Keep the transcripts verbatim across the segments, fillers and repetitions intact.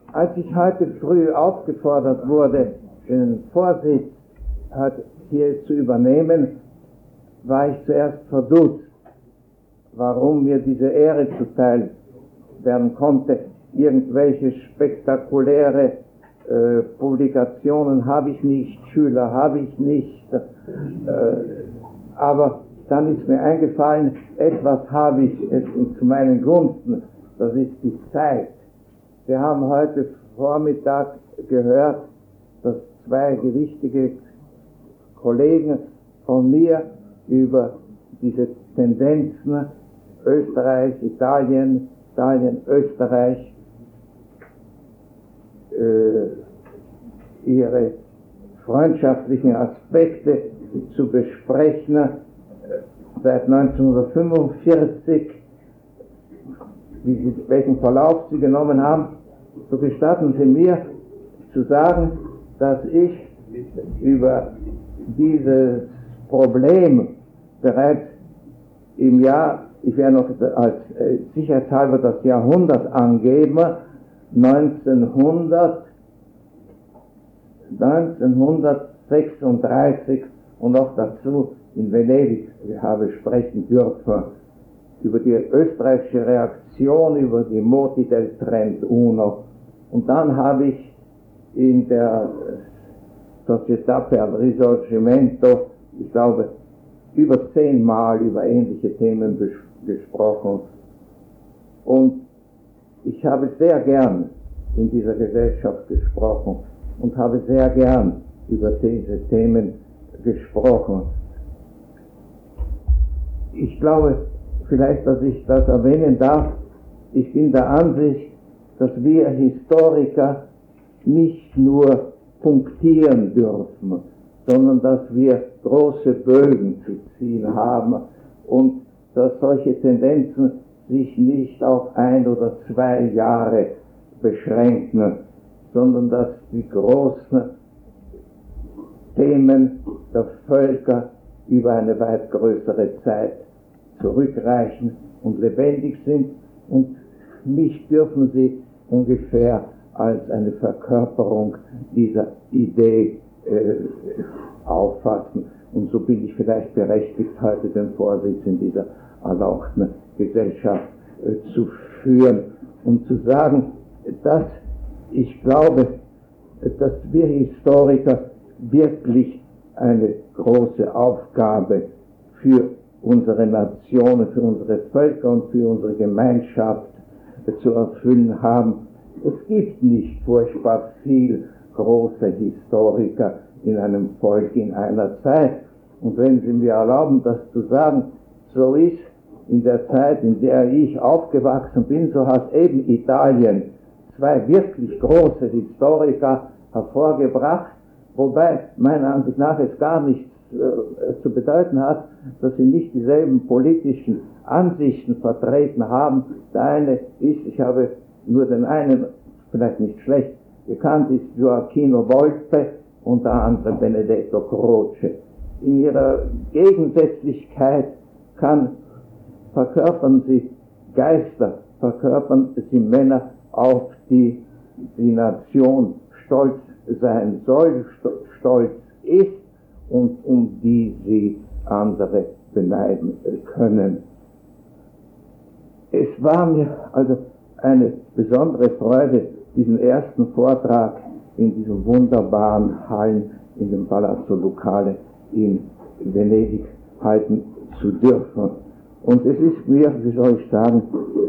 Als ich heute früh aufgefordert wurde, den Vorsitz hier zu übernehmen, war ich zuerst verdutzt, warum mir diese Ehre zuteil werden konnte. Irgendwelche spektakuläre äh, Publikationen habe ich nicht, Schüler habe ich nicht, äh, aber dann ist mir eingefallen, etwas habe ich es zu meinen Gunsten, das ist die Zeit. Wir haben heute Vormittag gehört, dass zwei gewichtige Kollegen von mir über diese Tendenzen Österreich, Italien, Italien, Österreich äh, ihre freundschaftlichen Aspekte zu besprechen. Seit neunzehnhundertfünfundvierzig, wie sie, welchen Verlauf sie genommen haben, so gestatten Sie mir zu sagen, dass ich über dieses Problem bereits im Jahr, ich werde noch als äh, sicherheitshalber das Jahrhundert angeben, neunzehnhundert, neunzehnhundertsechsunddreißig und noch dazu in Venedig habe sprechen dürfen über die österreichische Reaktion, über die Moti del trentuno. Und dann habe ich in der Società per il Risorgimento, ich glaube, über zehnmal über ähnliche Themen bes- gesprochen. Und ich habe sehr gern in dieser Gesellschaft gesprochen und habe sehr gern über diese Themen gesprochen. Ich glaube vielleicht, dass ich das erwähnen darf. Ich bin der Ansicht, dass wir Historiker nicht nur punktieren dürfen, sondern dass wir große Bögen zu ziehen haben und dass solche Tendenzen sich nicht auf ein oder zwei Jahre beschränken, sondern dass die großen Themen der Völker über eine weit größere Zeit zurückreichen und lebendig sind, und mich dürfen Sie ungefähr als eine Verkörperung dieser Idee äh, auffassen. Und so bin ich vielleicht berechtigt, heute den Vorsitz in dieser erlauchten Gesellschaft äh, zu führen und zu sagen, dass ich glaube, dass wir Historiker wirklich eine große Aufgabe für unsere Nationen, für unsere Völker und für unsere Gemeinschaft zu erfüllen haben. Es gibt nicht furchtbar viel große Historiker in einem Volk in einer Zeit. Und wenn Sie mir erlauben, das zu sagen, so ist in der Zeit, in der ich aufgewachsen bin, so hat eben Italien zwei wirklich große Historiker hervorgebracht, wobei meiner Ansicht nach es gar nichts äh, zu bedeuten hat, dass sie nicht dieselben politischen Ansichten vertreten haben. Der eine ist, ich habe nur den einen, vielleicht nicht schlecht gekannt, ist Gioacchino Volpe und der andere Benedetto Croce. In ihrer Gegensätzlichkeit kann, verkörpern sie Geister, verkörpern sie Männer, auf die die Nation stolz sein soll, stolz ist und um die sie andere beneiden können. Es war mir also eine besondere Freude, diesen ersten Vortrag in diesen wunderbaren Hallen in dem Palazzo Ducale in Venedig halten zu dürfen. Und es ist mir, wie soll ich sagen,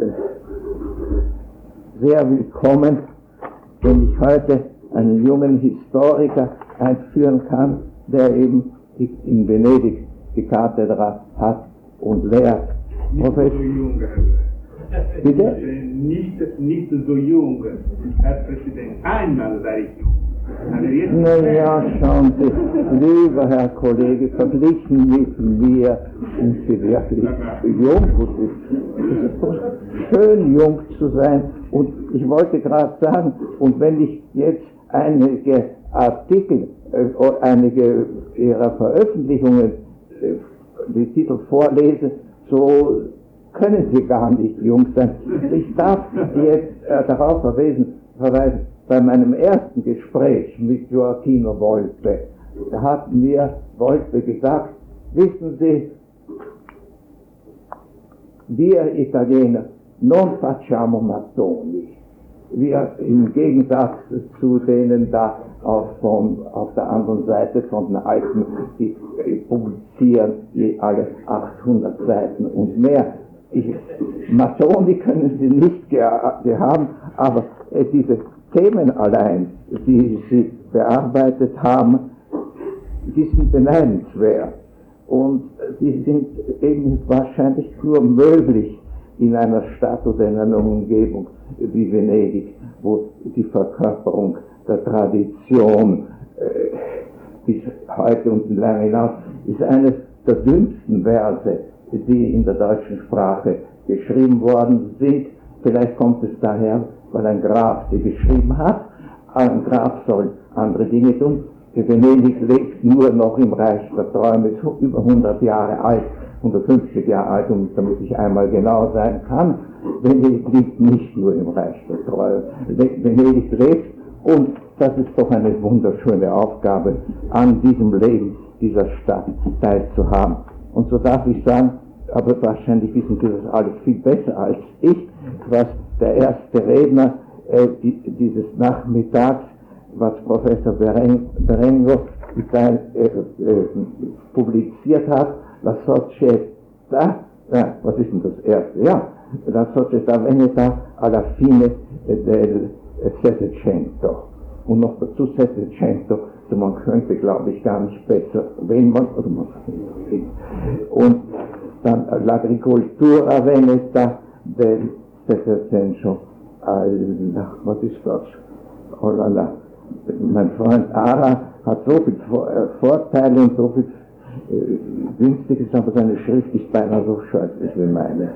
sehr willkommen, wenn ich heute einen jungen Historiker einführen kann, der eben in Venedig die Kathedra hat und lehrt. Nicht Professor, so jung, bitte? Nicht, nicht so jung, Herr Präsident. Einmal war ich jung. Naja, schauen Sie, lieber Herr Kollege, verglichen mit mir sind Sie wirklich jung. Es ist doch schön, jung zu sein. Und ich wollte gerade sagen, und wenn ich jetzt einige Artikel, äh, einige Ihrer Veröffentlichungen, äh, die Titel vorlese, so können Sie gar nicht jung sein. Ich darf jetzt äh, darauf verweisen, bei meinem ersten Gespräch mit Gioacchino Volpe, da hat mir Volpe gesagt, wissen Sie, wir Italiener non facciamo mattoni. Wir im Gegensatz zu denen da auf, von, auf der anderen Seite von den Alpen, die publizieren die alle achthundert Seiten und mehr. Ich, Mattoni können sie nicht haben, aber äh, diese Themen allein, die sie bearbeitet haben, die sind beneidenswert. Und die sind eben wahrscheinlich nur möglich in einer Stadt oder in einer Umgebung wie Venedig, wo die Verkörperung der Tradition äh, bis heute und lange hinaus ist eines der dünnsten Verse, die in der deutschen Sprache geschrieben worden sind. Vielleicht kommt es daher, weil ein Graf sie geschrieben hat. Ein Graf soll andere Dinge tun. Venedig lebt nur noch im Reich der Träume, ist über hundert Jahre alt, hundertfünfzig Jahre alt, und damit ich einmal genau sein kann, Venedig liegt nicht nur im Reich der Träume. Venedig lebt, und das ist doch eine wunderschöne Aufgabe, an diesem Leben dieser Stadt teilzuhaben. Und so darf ich sagen, aber wahrscheinlich wissen Sie das alles viel besser als ich, was der erste Redner äh, die, dieses Nachmittags, was Professor Berengo sein, äh, äh, publiziert hat, La Società, ja, was ist denn das erste? Ja, La Società Veneta alla fine del Settecento. Und noch dazu Settecento, so man könnte, glaube ich, gar nicht besser, wenn man, oder man, und dann l'agricoltura veneta del Settecento, was ist das? Oh la la. Mein Freund Ara hat so viele Vorteile und so viel äh, Günstiges, aber seine Schrift ist beinahe so scheußlich wie meine.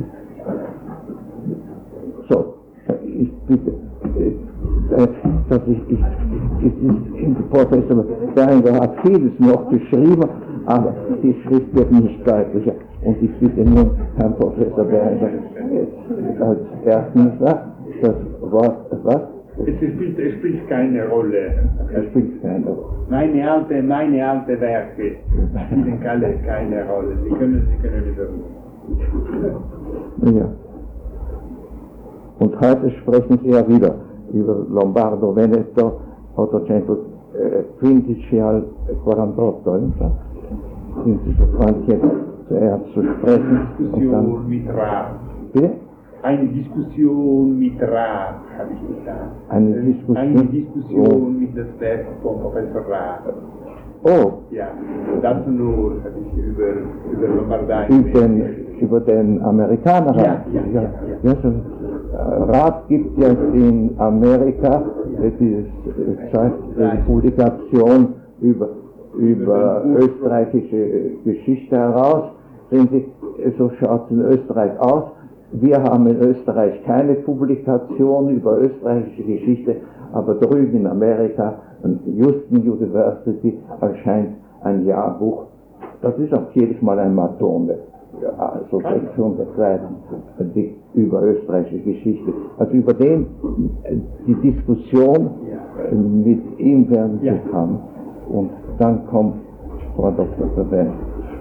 So, ich bitte, äh, dass ich, ich, ich, ich Professor Berengo hat vieles noch geschrieben, aber die Schrift wird nicht deutlicher. Und ich bitte nun Herrn Professor Berengo äh, als erstens das Wort, was? Es spielt, es spielt keine Rolle. Es spielt keine Rolle. Meine alte, meine alte Werke spielen keine, keine Rolle. Sie können, Sie können wiederholen. Ja. Und heute sprechen Sie ja wieder über Lombardo Veneto ottocentoquindici al quarantotto. Sind Sie so freundlich, jetzt zuerst zu sprechen? Diskussion mit Rat. Bitte? Eine Diskussion mit Rat, habe ich gesagt. Eine Diskussion? Eine Diskussion mit dem Werk von Professor Rat. Oh. Ja, das nur habe ich über, über Lombardei. Über den, über den Amerikaner? Ja, ja, ja. ja, ja. ja so, Rat gibt ja in Amerika ja. diese Publikation über, über österreichische Geschichte heraus. Sehen Sie, so schaut es in Österreich aus. Wir haben in Österreich keine Publikation über österreichische Geschichte, aber drüben in Amerika, an Houston University, erscheint ein Jahrbuch. Das ist auch jedes Mal ein Matone, also sechshundert Seiten über österreichische Geschichte. Also über den, die Diskussion mit ihm werden Sie haben. Und dann kommt Frau Doktor Verben.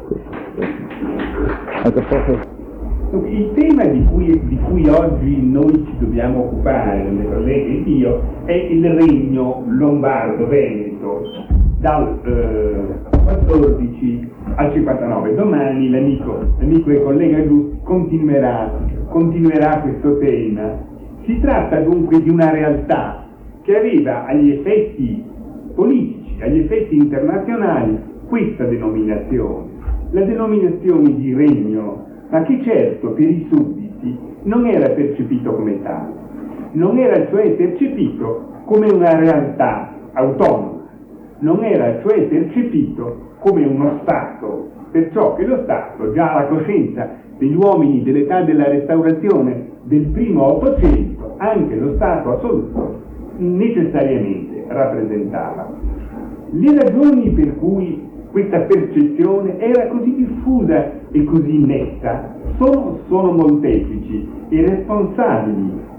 Also Professor. Il tema di cui, di cui oggi noi ci dobbiamo occupare, le colleghe ed io, è il regno lombardo-veneto dal eh, quattordici al cinquantanove. Domani l'amico, l'amico e collega Giusti continuerà, continuerà questo tema. Si tratta dunque di una realtà che aveva agli effetti politici, agli effetti internazionali, questa denominazione, la denominazione di regno, ma che certo per i sudditi non era percepito come tale, non era cioè percepito come una realtà autonoma, non era cioè percepito come uno Stato, perciò che lo Stato, già alla coscienza degli uomini dell'età della Restaurazione del primo Ottocento, anche lo Stato assoluto, necessariamente rappresentava. Le ragioni per cui questa percezione era così diffusa e così netta sono, sono molteplici e responsabili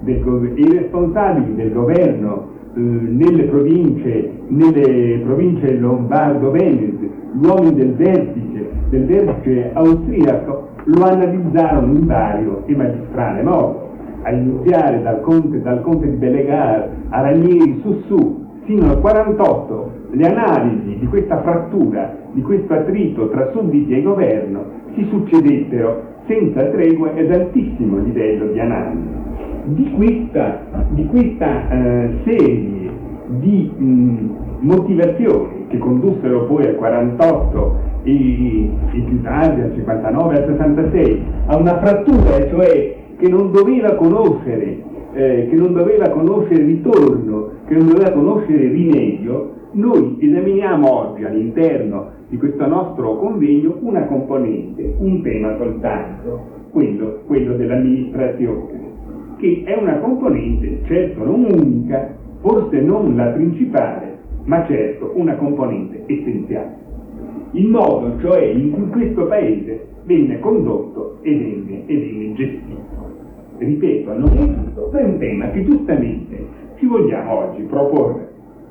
del go- i responsabili del governo eh, nelle province, nelle province lombardo-venete, gli uomini del vertice, del vertice austriaco, lo analizzarono in vario e magistrale modo, a iniziare dal conte, dal conte di Bellegar a Ranieri Sussù fino al quarantotto. Le analisi di questa frattura, di questo attrito tra sudditi e governo si succedettero senza tregua ed altissimo livello di analisi. Di questa, di questa eh, serie di mh, motivazioni che condussero poi al quarantotto e, e più tardi al cinquantanove, al sessantasei, a una frattura, cioè che non doveva conoscere, eh, che non doveva conoscere ritorno, che non doveva conoscere rimedio, noi esaminiamo oggi all'interno di questo nostro convegno una componente, un tema soltanto, quello, quello dell'amministrazione, che è una componente certo non unica, forse non la principale, ma certo una componente essenziale. Il modo, cioè, in cui questo paese venne condotto e venne, e venne gestito. Ripeto, non è tutto, ma è un tema che giustamente ci vogliamo oggi proporre.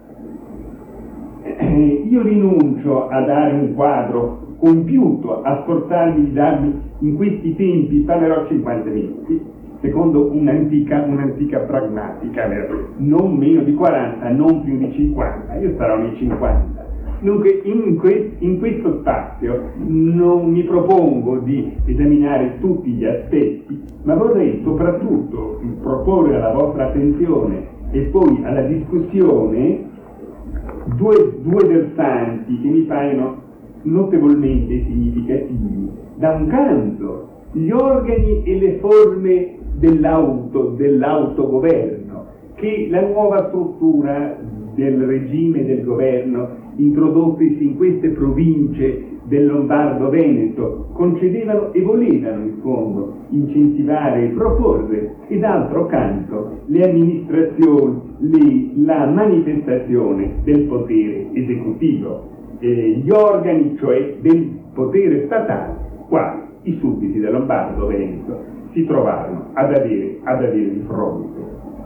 Eh, io rinuncio a dare un quadro compiuto, a sforzarmi di darmi in questi tempi, parlerò cinquanta minuti, secondo un'antica, un'antica pragmatica, non meno di quaranta, non più di cinquanta, io sarò nei cinquanta. Dunque in, que- in questo spazio non mi propongo di esaminare tutti gli aspetti, ma vorrei soprattutto proporre alla vostra attenzione e poi alla discussione due, due versanti che mi paiono notevolmente significativi. Da un canto gli organi e le forme dell'auto, dell'autogoverno, che la nuova struttura del regime del governo introdottisi in queste province del Lombardo-Veneto concedevano e volevano in fondo incentivare e proporre, e d'altro canto le amministrazioni, le, la manifestazione del potere esecutivo, eh, gli organi cioè del potere statale, quali i sudditi del Lombardo-Veneto si trovarono ad avere, ad avere di fronte.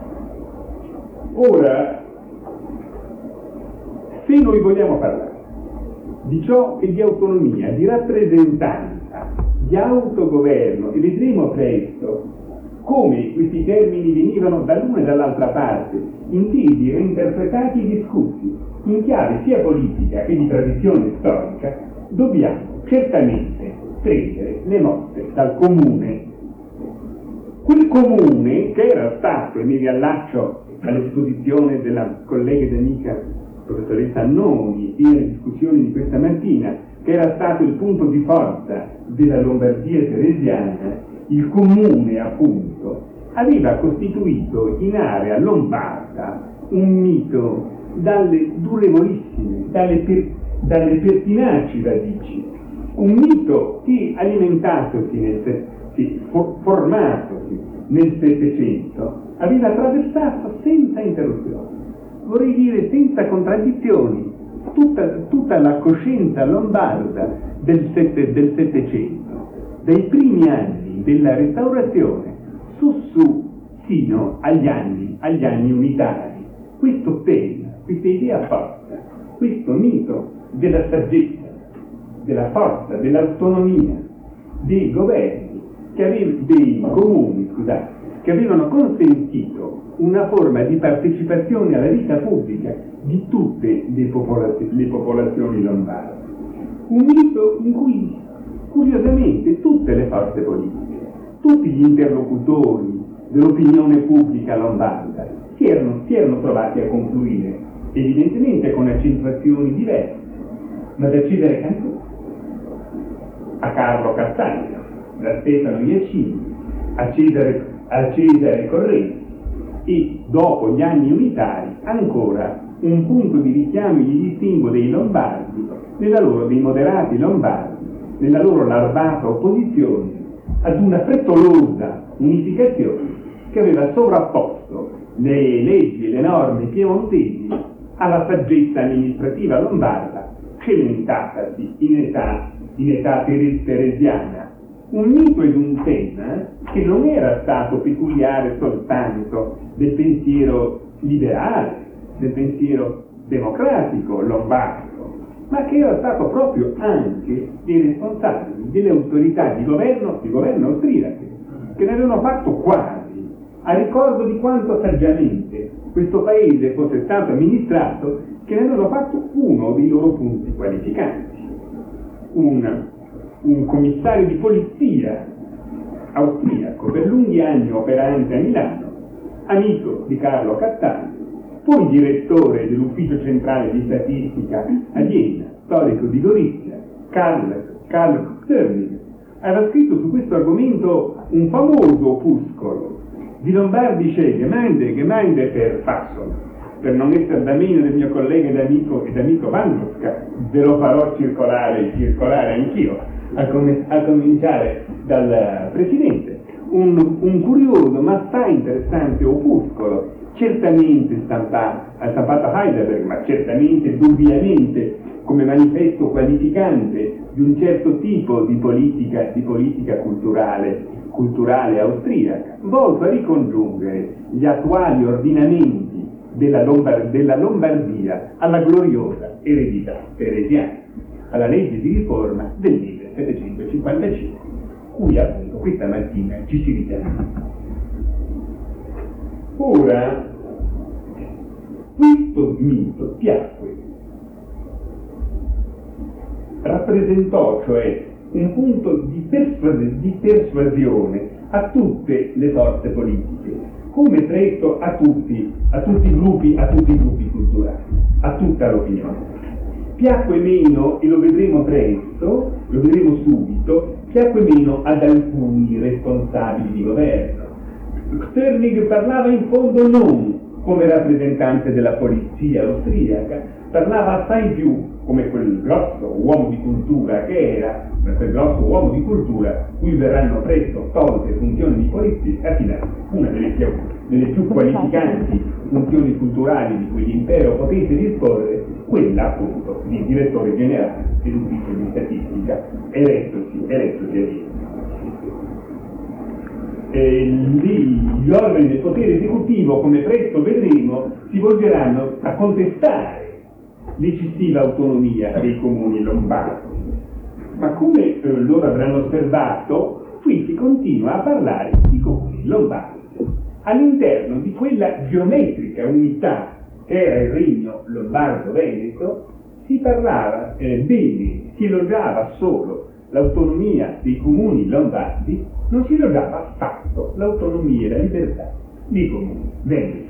Ora, se noi vogliamo parlare di ciò che di autonomia, di rappresentanza, di autogoverno, e vedremo presto come questi termini venivano dall'una e dall'altra parte intesi, reinterpretati e discussi in chiave sia politica che di tradizione storica, dobbiamo certamente prendere le mosse dal comune. Quel comune che era stato, e mi riallaccio all'esposizione della collega ed amica professoressa Annoni e alle discussioni di questa mattina, che era stato il punto di forza della Lombardia teresiana, il comune appunto aveva costituito in area lombarda un mito dalle durevolissime, dalle, per, dalle pertinaci radici, un mito che alimentatosi nel che for, formatosi nel Settecento aveva attraversato senza interruzione, vorrei dire senza contraddizioni, tutta, tutta la coscienza lombarda del, sette, del Settecento, dai primi anni della Restaurazione su su sino agli anni, agli anni unitari. Questo tema, questa idea forte, questo mito della saggezza, della forza, dell'autonomia dei governi, che avevano, dei comuni, scusate, che avevano consentito una forma di partecipazione alla vita pubblica di tutte le, popolaz- le popolazioni lombarde. Un mito in cui, curiosamente, tutte le forze politiche, tutti gli interlocutori dell'opinione pubblica lombarda si erano, si erano trovati a confluire, evidentemente con accentuazioni diverse, ma da Cesare Cantù a Carlo Castagno, da Stefano Iacini a Cesare, a Cesare Corresi, e dopo gli anni unitari ancora un punto di richiamo gli distingue dei lombardi, nella loro, dei moderati lombardi, nella loro larvata opposizione ad una frettolosa unificazione che aveva sovrapposto le leggi e le norme piemontesi alla saggezza amministrativa lombarda, cementatasi in età, in età teresiana. un mito ed un tema che non era stato peculiare soltanto del pensiero liberale, del pensiero democratico lombardo, ma che era stato proprio anche dei responsabili delle autorità di governo, di governo austriache, che ne avevano fatto quasi, a ricordo di quanto saggiamente questo paese fosse stato amministrato, che ne avevano fatto uno dei loro punti qualificanti. Un, un commissario di polizia austriaco, per lunghi anni operante a Milano, amico di Carlo Cattaneo, poi direttore dell'ufficio centrale di statistica a Vienna, storico di Gorizia, Karl, Karl Störning, aveva scritto su questo argomento un famoso opuscolo, di Lombardische Gemeinde, Gemeinde per Fassolo. Per non essere da meno del mio collega ed amico, ed amico Vannuska, ve lo farò circolare, circolare anch'io, a, com- a cominciare dal Presidente. Un, un curioso ma assai interessante opuscolo, certamente stampato, stampato a Heidelberg, ma certamente dubbiamente come manifesto qualificante di un certo tipo di politica, di politica culturale, culturale austriaca, volto a ricongiungere gli attuali ordinamenti della, Lombard- della Lombardia alla gloriosa eredità teresiana, alla legge di riforma del millesettecentocinquantacinque, cui appunto questa mattina ci si richiama. Ora, questo mito piacque, rappresentò cioè un punto di, persuas- di persuasione a tutte le forze politiche, come presto a tutti, a tutti i gruppi, a tutti i gruppi culturali, a tutta l'opinione. Piacque meno, e lo vedremo presto, lo vedremo subito, piacque meno ad alcuni responsabili di governo. Störning parlava in fondo non come rappresentante della polizia austriaca, parlava assai più come quel grosso uomo di cultura che era, quel grosso uomo di cultura cui verranno presto tolte funzioni di polizia, affidate una delle più, delle più qualificanti funzioni culturali di cui l'impero potesse disporre, quella appunto di direttore generale dell'ufficio di statistica, elettosi, elettosi a Vienna. Eh, lì gli organi del potere esecutivo, come presto vedremo, si volgeranno a contestare l'eccessiva autonomia dei comuni lombardi. Ma come eh, loro avranno osservato, qui si continua a parlare di comuni lombardi all'interno di quella geometrica unità che era il regno lombardo-veneto. Si parlava eh, bene, si elogiava solo l'autonomia dei comuni lombardi, non si elogiava affatto l'autonomia e la libertà dei comuni veneti.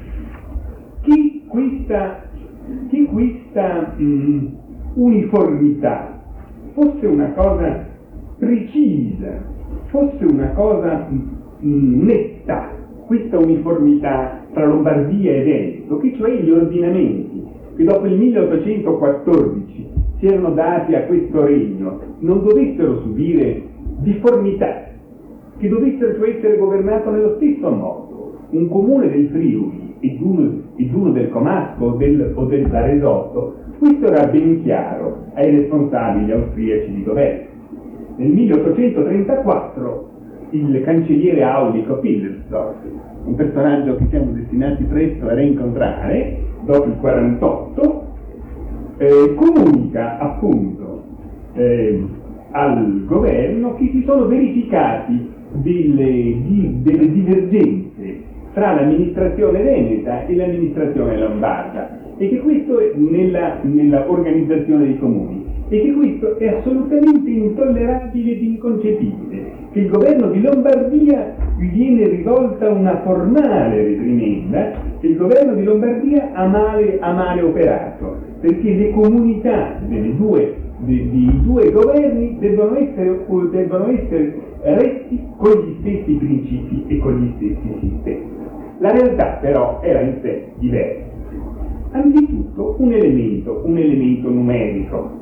Che questa, che questa mh, uniformità fosse una cosa precisa, fosse una cosa mh, netta, questa uniformità tra Lombardia e Veneto, che cioè gli ordinamenti che dopo il milleottocentoquattordici si erano dati a questo regno non dovessero subire difformità, che dovessero cioè essere governato nello stesso modo. Un comune del Friuli ed uno, ed uno del Comasco o del, o del Varesotto, questo era ben chiaro ai responsabili austriaci di governo. Nel milleottocentotrentaquattro il cancelliere aulico Pillersdorf, un personaggio che siamo destinati presto a rincontrare dopo il quarantotto, eh, comunica appunto eh, al governo che si sono verificati delle, di, delle divergenze tra l'amministrazione veneta e l'amministrazione lombarda, e che questo è nella, nella organizzazione dei comuni, e che questo è assolutamente intollerabile ed inconcepibile, che il governo di Lombardia gli viene rivolta una formale reprimenda, che il governo di Lombardia ha male, ha male operato, perché le comunità delle due, dei, dei due governi debbono essere, debbono essere retti con gli stessi principi e con gli stessi sistemi. La realtà però era in sé diversa. Anzitutto un elemento, un elemento numerico.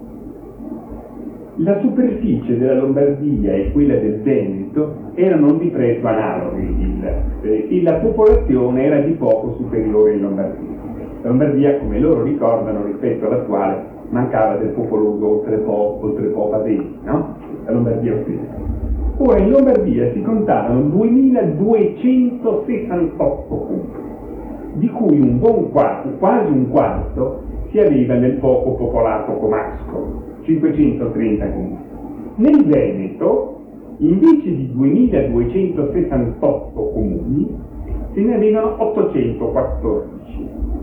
La superficie della Lombardia e quella del Veneto erano di prezzo analoghi, il, eh, e la popolazione era di poco superiore in Lombardia. La Lombardia, come loro ricordano, rispetto alla quale mancava del popoloso oltre po, oltre po Padeni, no? La Lombardia austriaca. Ora in Lombardia si contavano duemiladuecentosessantotto comuni, di cui un buon quarto, quasi un quarto, si aveva nel poco popolato comasco, cinquecentotrenta comuni. Nel Veneto, invece di duemiladuecentosessantotto comuni, se ne avevano ottocentoquattordici,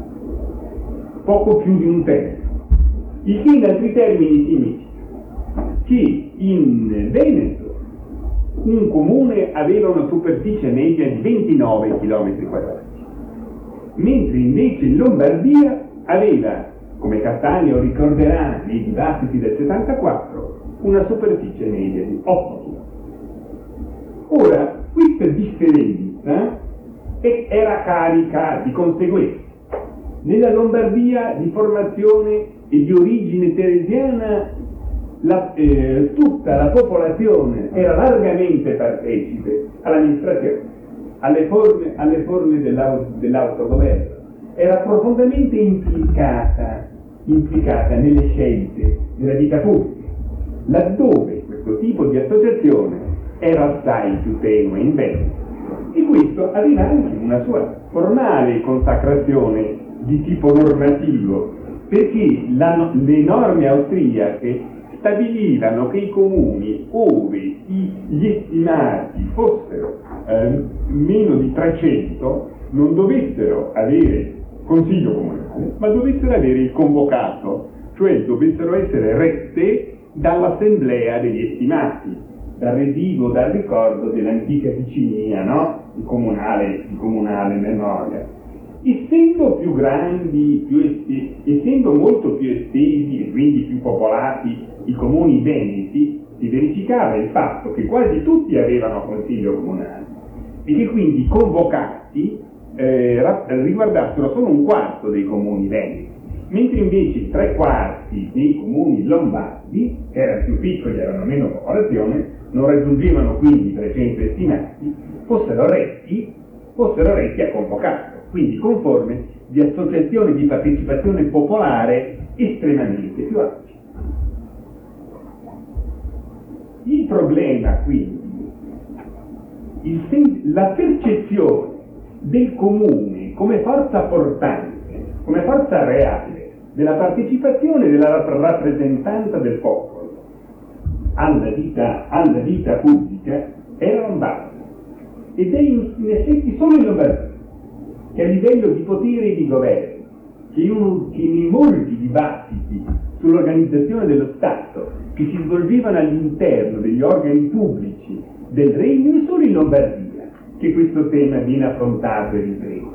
poco più di un terzo. Il che in altri termini significa che in Veneto un comune aveva una superficie media di ventinove chilometri quadrati, mentre invece in Lombardia aveva, come Cattaneo ricorderà nei dibattiti del settantaquattro, una superficie media di otto chilometri. Ora, questa differenza era carica di conseguenze. Nella Lombardia di formazione e di origine teresiana la, eh, tutta la popolazione era largamente partecipe all'amministrazione, alle forme, alle forme dell'au, dell'autogoverno, era profondamente implicata, implicata nelle scelte della vita pubblica, laddove questo tipo di associazione era assai più tenue in Veneto. E questo aveva anche una sua formale consacrazione di tipo normativo, perché la, le norme austriache stabilivano che i comuni ove gli estimati fossero eh, meno di trecento non dovessero avere consiglio comunale, ma dovessero avere il convocato, cioè dovessero essere rette dall'assemblea degli estimati, dal residuo, dal ricordo dell'antica vicinia, no? Il comunale, il comunale memoria. Essendo più grandi, più esti, essendo molto più estesi e quindi più popolati i comuni veneti, si verificava il fatto che quasi tutti avevano consiglio comunale e che quindi i convocati eh, riguardassero solo un quarto dei comuni veneti, mentre invece i tre quarti dei comuni lombardi, che erano più piccoli e avevano meno popolazione, non raggiungevano quindi trecento estimati, fossero retti, fossero retti a convocato, quindi con forme di associazione di partecipazione popolare estremamente più ampie. Il problema quindi, il sen- la percezione del comune come forza portante, come forza reale della partecipazione della rappresentanza del popolo alla vita, alla vita pubblica era lombarda, ed è in, in effetti solo in Lombardia che a livello di potere e di governo, che in, che in molti dibattiti sull'organizzazione dello Stato che si svolgevano all'interno degli organi pubblici del regno, è solo in Lombardia che questo tema viene affrontato e ripreso.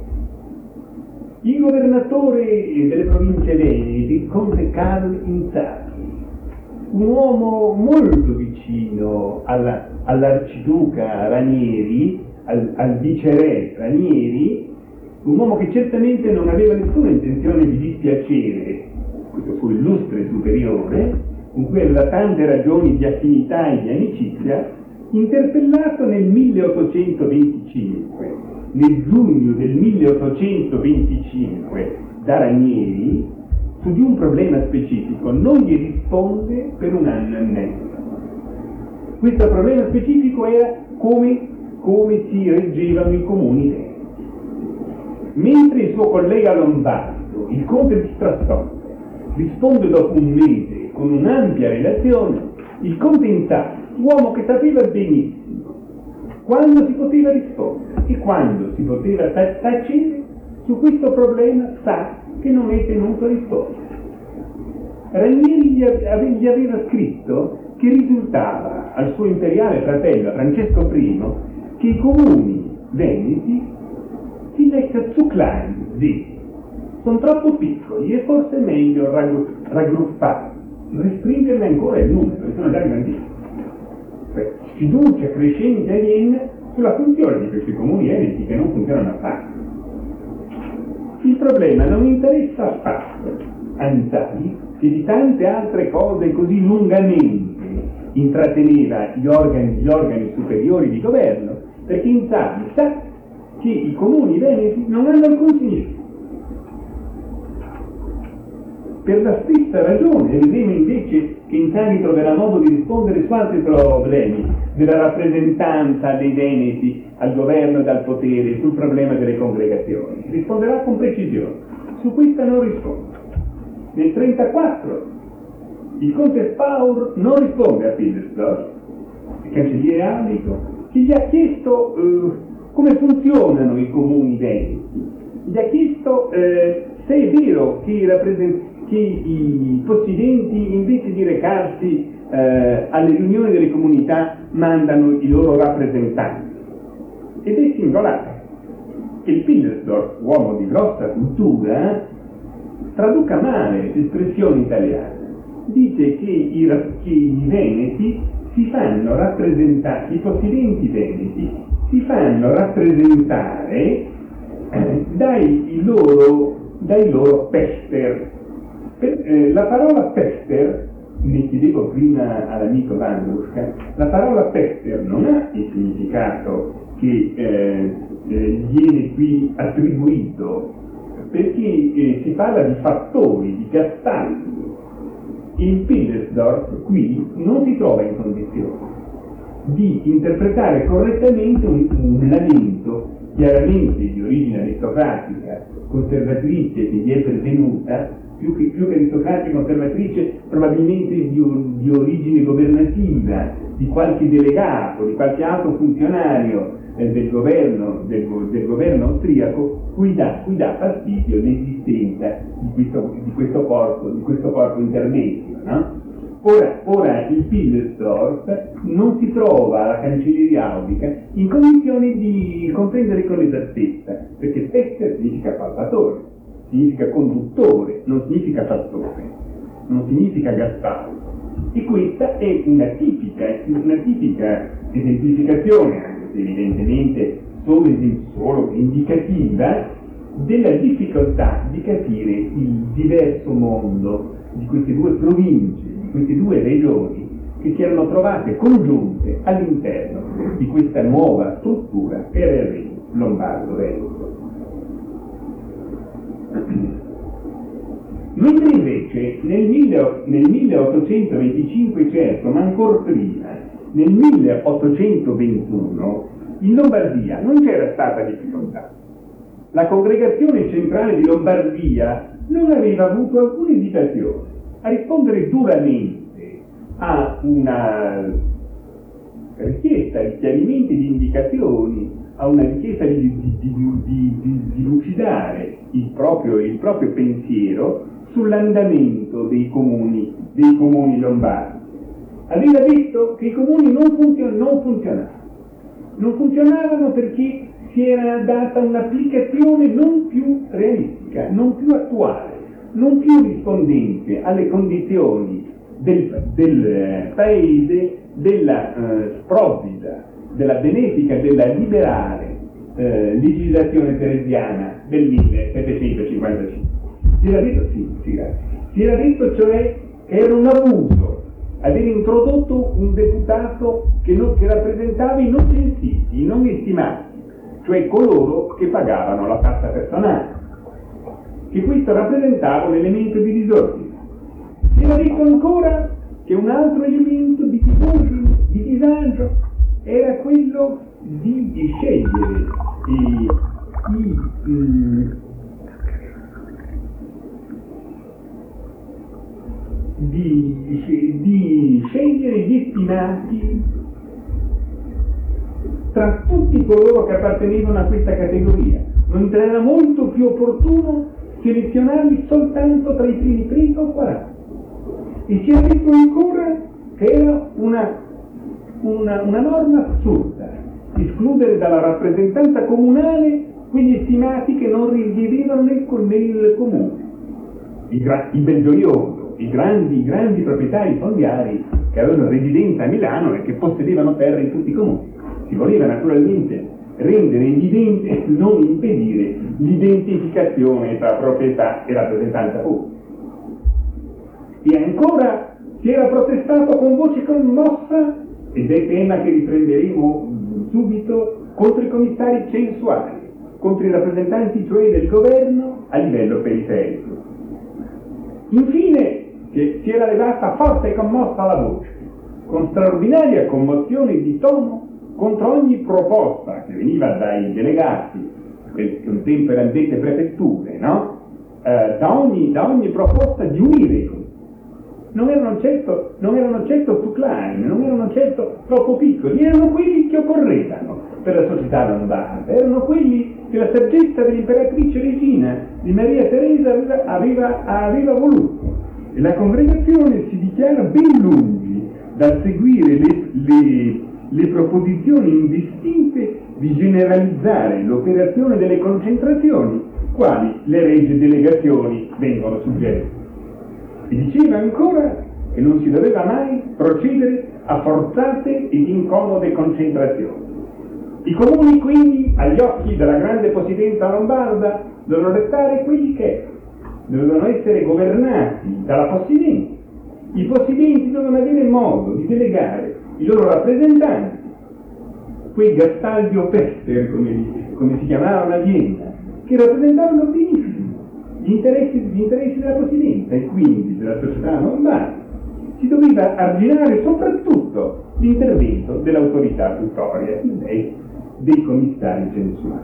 Il governatore delle province venete, il conte Carlo Inzaghi, un uomo molto vicino alla, all'arciduca Ranieri, al, al viceré Ranieri, un uomo che certamente non aveva nessuna intenzione di dispiacere questo suo illustre superiore, con cui aveva tante ragioni di affinità e di amicizia, interpellato nel milleottocentoventicinque, nel giugno del milleottocentoventicinque da Ranieri, su di un problema specifico, non gli risponde per un anno e mezzo. Questo problema specifico era come, come si reggevano i comuni veneti. Mentre il suo collega lombardo, il conte di Strasotto, risponde dopo un mese con un'ampia relazione, il conte Inzaghi, uomo che sapeva benissimo quando si poteva rispondere e quando si poteva tacere su questo problema, sa che non è tenuto a rispondere. Ranieri gli, ave, gli aveva scritto che risultava al suo imperiale fratello Francesco primo che i comuni veneti si lecca zu klein, sì, sono troppo piccoli e forse è meglio raggrupparli, restringerne ancora il numero, sono già grandissimi. Cioè, fiducia crescente avviene sulla funzione di questi comuni veneti che non funzionano affatto. Il problema non interessa affatto a Inzaghi, che di tante altre cose così lungamente intratteneva gli organi, gli organi superiori di governo, perché Inzaghi sa che i comuni veneti non hanno alcun significato, per la stessa ragione, e vedremo invece che Insani troverà modo di rispondere su altri problemi della rappresentanza dei veneti al governo e al potere, sul problema delle congregazioni. Risponderà con precisione. Su questa non risponde. Nel trentaquattro il conte Spaur non risponde a Pillersdorf, il cancelliere Aulico, che gli ha chiesto eh, come funzionano i comuni veneti. Gli ha chiesto eh, se è vero che i, rappresent- che i possidenti, invece di recarsi eh, alle riunioni delle comunità, mandano i loro rappresentanti. Ed è singolare che il Pillersdorf, uomo di grossa cultura, traduca male l'espressione italiana. Dice che i, che i veneti si fanno rappresentare, i possidenti veneti si fanno rappresentare eh, dai, loro, dai loro pester. Per, eh, la parola pester, ne chiedevo prima all'amico Landruska, la parola pester non ha il significato che eh, eh, viene qui attribuito, perché eh, si parla di fattori, di gastaldi. Il Pillersdorf qui non si trova in condizione di interpretare correttamente un, un lamento chiaramente di origine aristocratica, conservatrice, che gli è pervenuta, più che, più che aristocratica conservatrice, probabilmente di, di origine governativa, di qualche delegato, di qualche alto funzionario eh, del governo del, del governo austriaco, cui dà, cui dà fastidio l'esistenza di questo, di questo corpo, di questo corpo intermedio, no? Ora, ora il Pillersdorf non si trova alla cancelleria aulica in condizioni di comprendere con esattezza, perché pester significa palpatore, significa conduttore, non significa fattore, non significa gastaldo. E questa è una tipica, una tipica esemplificazione, anche se evidentemente solo, solo indicativa, della difficoltà di capire il diverso mondo di queste due province, di queste due regioni che si erano trovate congiunte all'interno di questa nuova struttura che era il regno lombardo-veneto. Mentre invece nel, mille, nel milleottocentoventicinque, certo, ma ancora prima, nel milleottocentoventuno, in Lombardia non c'era stata difficoltà. La congregazione centrale di Lombardia non aveva avuto alcuna esitazione a rispondere duramente a una richiesta di chiarimenti, di indicazioni, a una richiesta di, di, di, di, di, di lucidare il proprio, il proprio pensiero sull'andamento dei comuni, dei comuni lombardi. Aveva detto che i comuni non, funzion- non funzionavano. Non funzionavano perché si era data un'applicazione non più realistica, non più attuale, non più rispondente alle condizioni del, del paese, della eh, sprovvida, della benefica, della liberale eh, legislazione teresiana del millesettecentocinquantacinque. Si era detto, sì, sì, si era detto cioè che era un abuso aver introdotto un deputato che, non, che rappresentava i non censiti, i non estimati, cioè coloro che pagavano la tassa personale, che questo rappresentava un elemento di disordine. Si era detto ancora che un altro elemento di disordine, di disagio, era quello di, di scegliere i, i, um, di, di scegliere gli estimati tra tutti coloro che appartenevano a questa categoria. Non era molto più opportuno selezionarli soltanto tra i primi trenta o quaranta. E si è detto ancora che era una, una, una norma assurda escludere dalla rappresentanza comunale quegli estimati che non risiedevano nel, nel comune. I, gra, i Belgioioso, i grandi, i grandi proprietari fondiari che avevano residenza a Milano e che possedevano terre in tutti i comuni. Si voleva naturalmente rendere evidente, non impedire l'identificazione tra proprietà e rappresentanza pubblica. E ancora si era protestato con voce commossa, ed è tema che riprenderemo subito, contro i commissari censuali, contro i rappresentanti cioè del governo a livello periferico. Infine, che si era levata forte e commossa la voce, con straordinaria commozione di tono, contro ogni proposta che veniva dai delegati, che un tempo erano dette prefetture, no? Eh, da, ogni, da ogni proposta di unire. Non erano certo, non erano certo più klein, non erano certo troppo piccoli, erano quelli che occorrevano per la società lombarda, erano quelli che la saggezza dell'imperatrice regina di Maria Teresa aveva, aveva, aveva voluto. E la congregazione si dichiara ben lungi dal seguire le, le, le proposizioni indistinte di generalizzare l'operazione delle concentrazioni, quali le regie delegazioni vengono suggerite. E diceva ancora che non si doveva mai procedere a forzate ed incomode concentrazioni. I comuni quindi, agli occhi della grande possidenza lombarda, dovevano restare quelli che erano, dovevano essere governati dalla possidenza. I possidenti dovevano avere modo di delegare i loro rappresentanti, quei gastaldi o pester, come, come si chiamavano a Vienna, che rappresentavano benissimo gli interessi, gli interessi della possidenza e quindi della società lombarda. Si doveva arginare soprattutto l'intervento dell'autorità tutoria, dei, dei commissari censuari.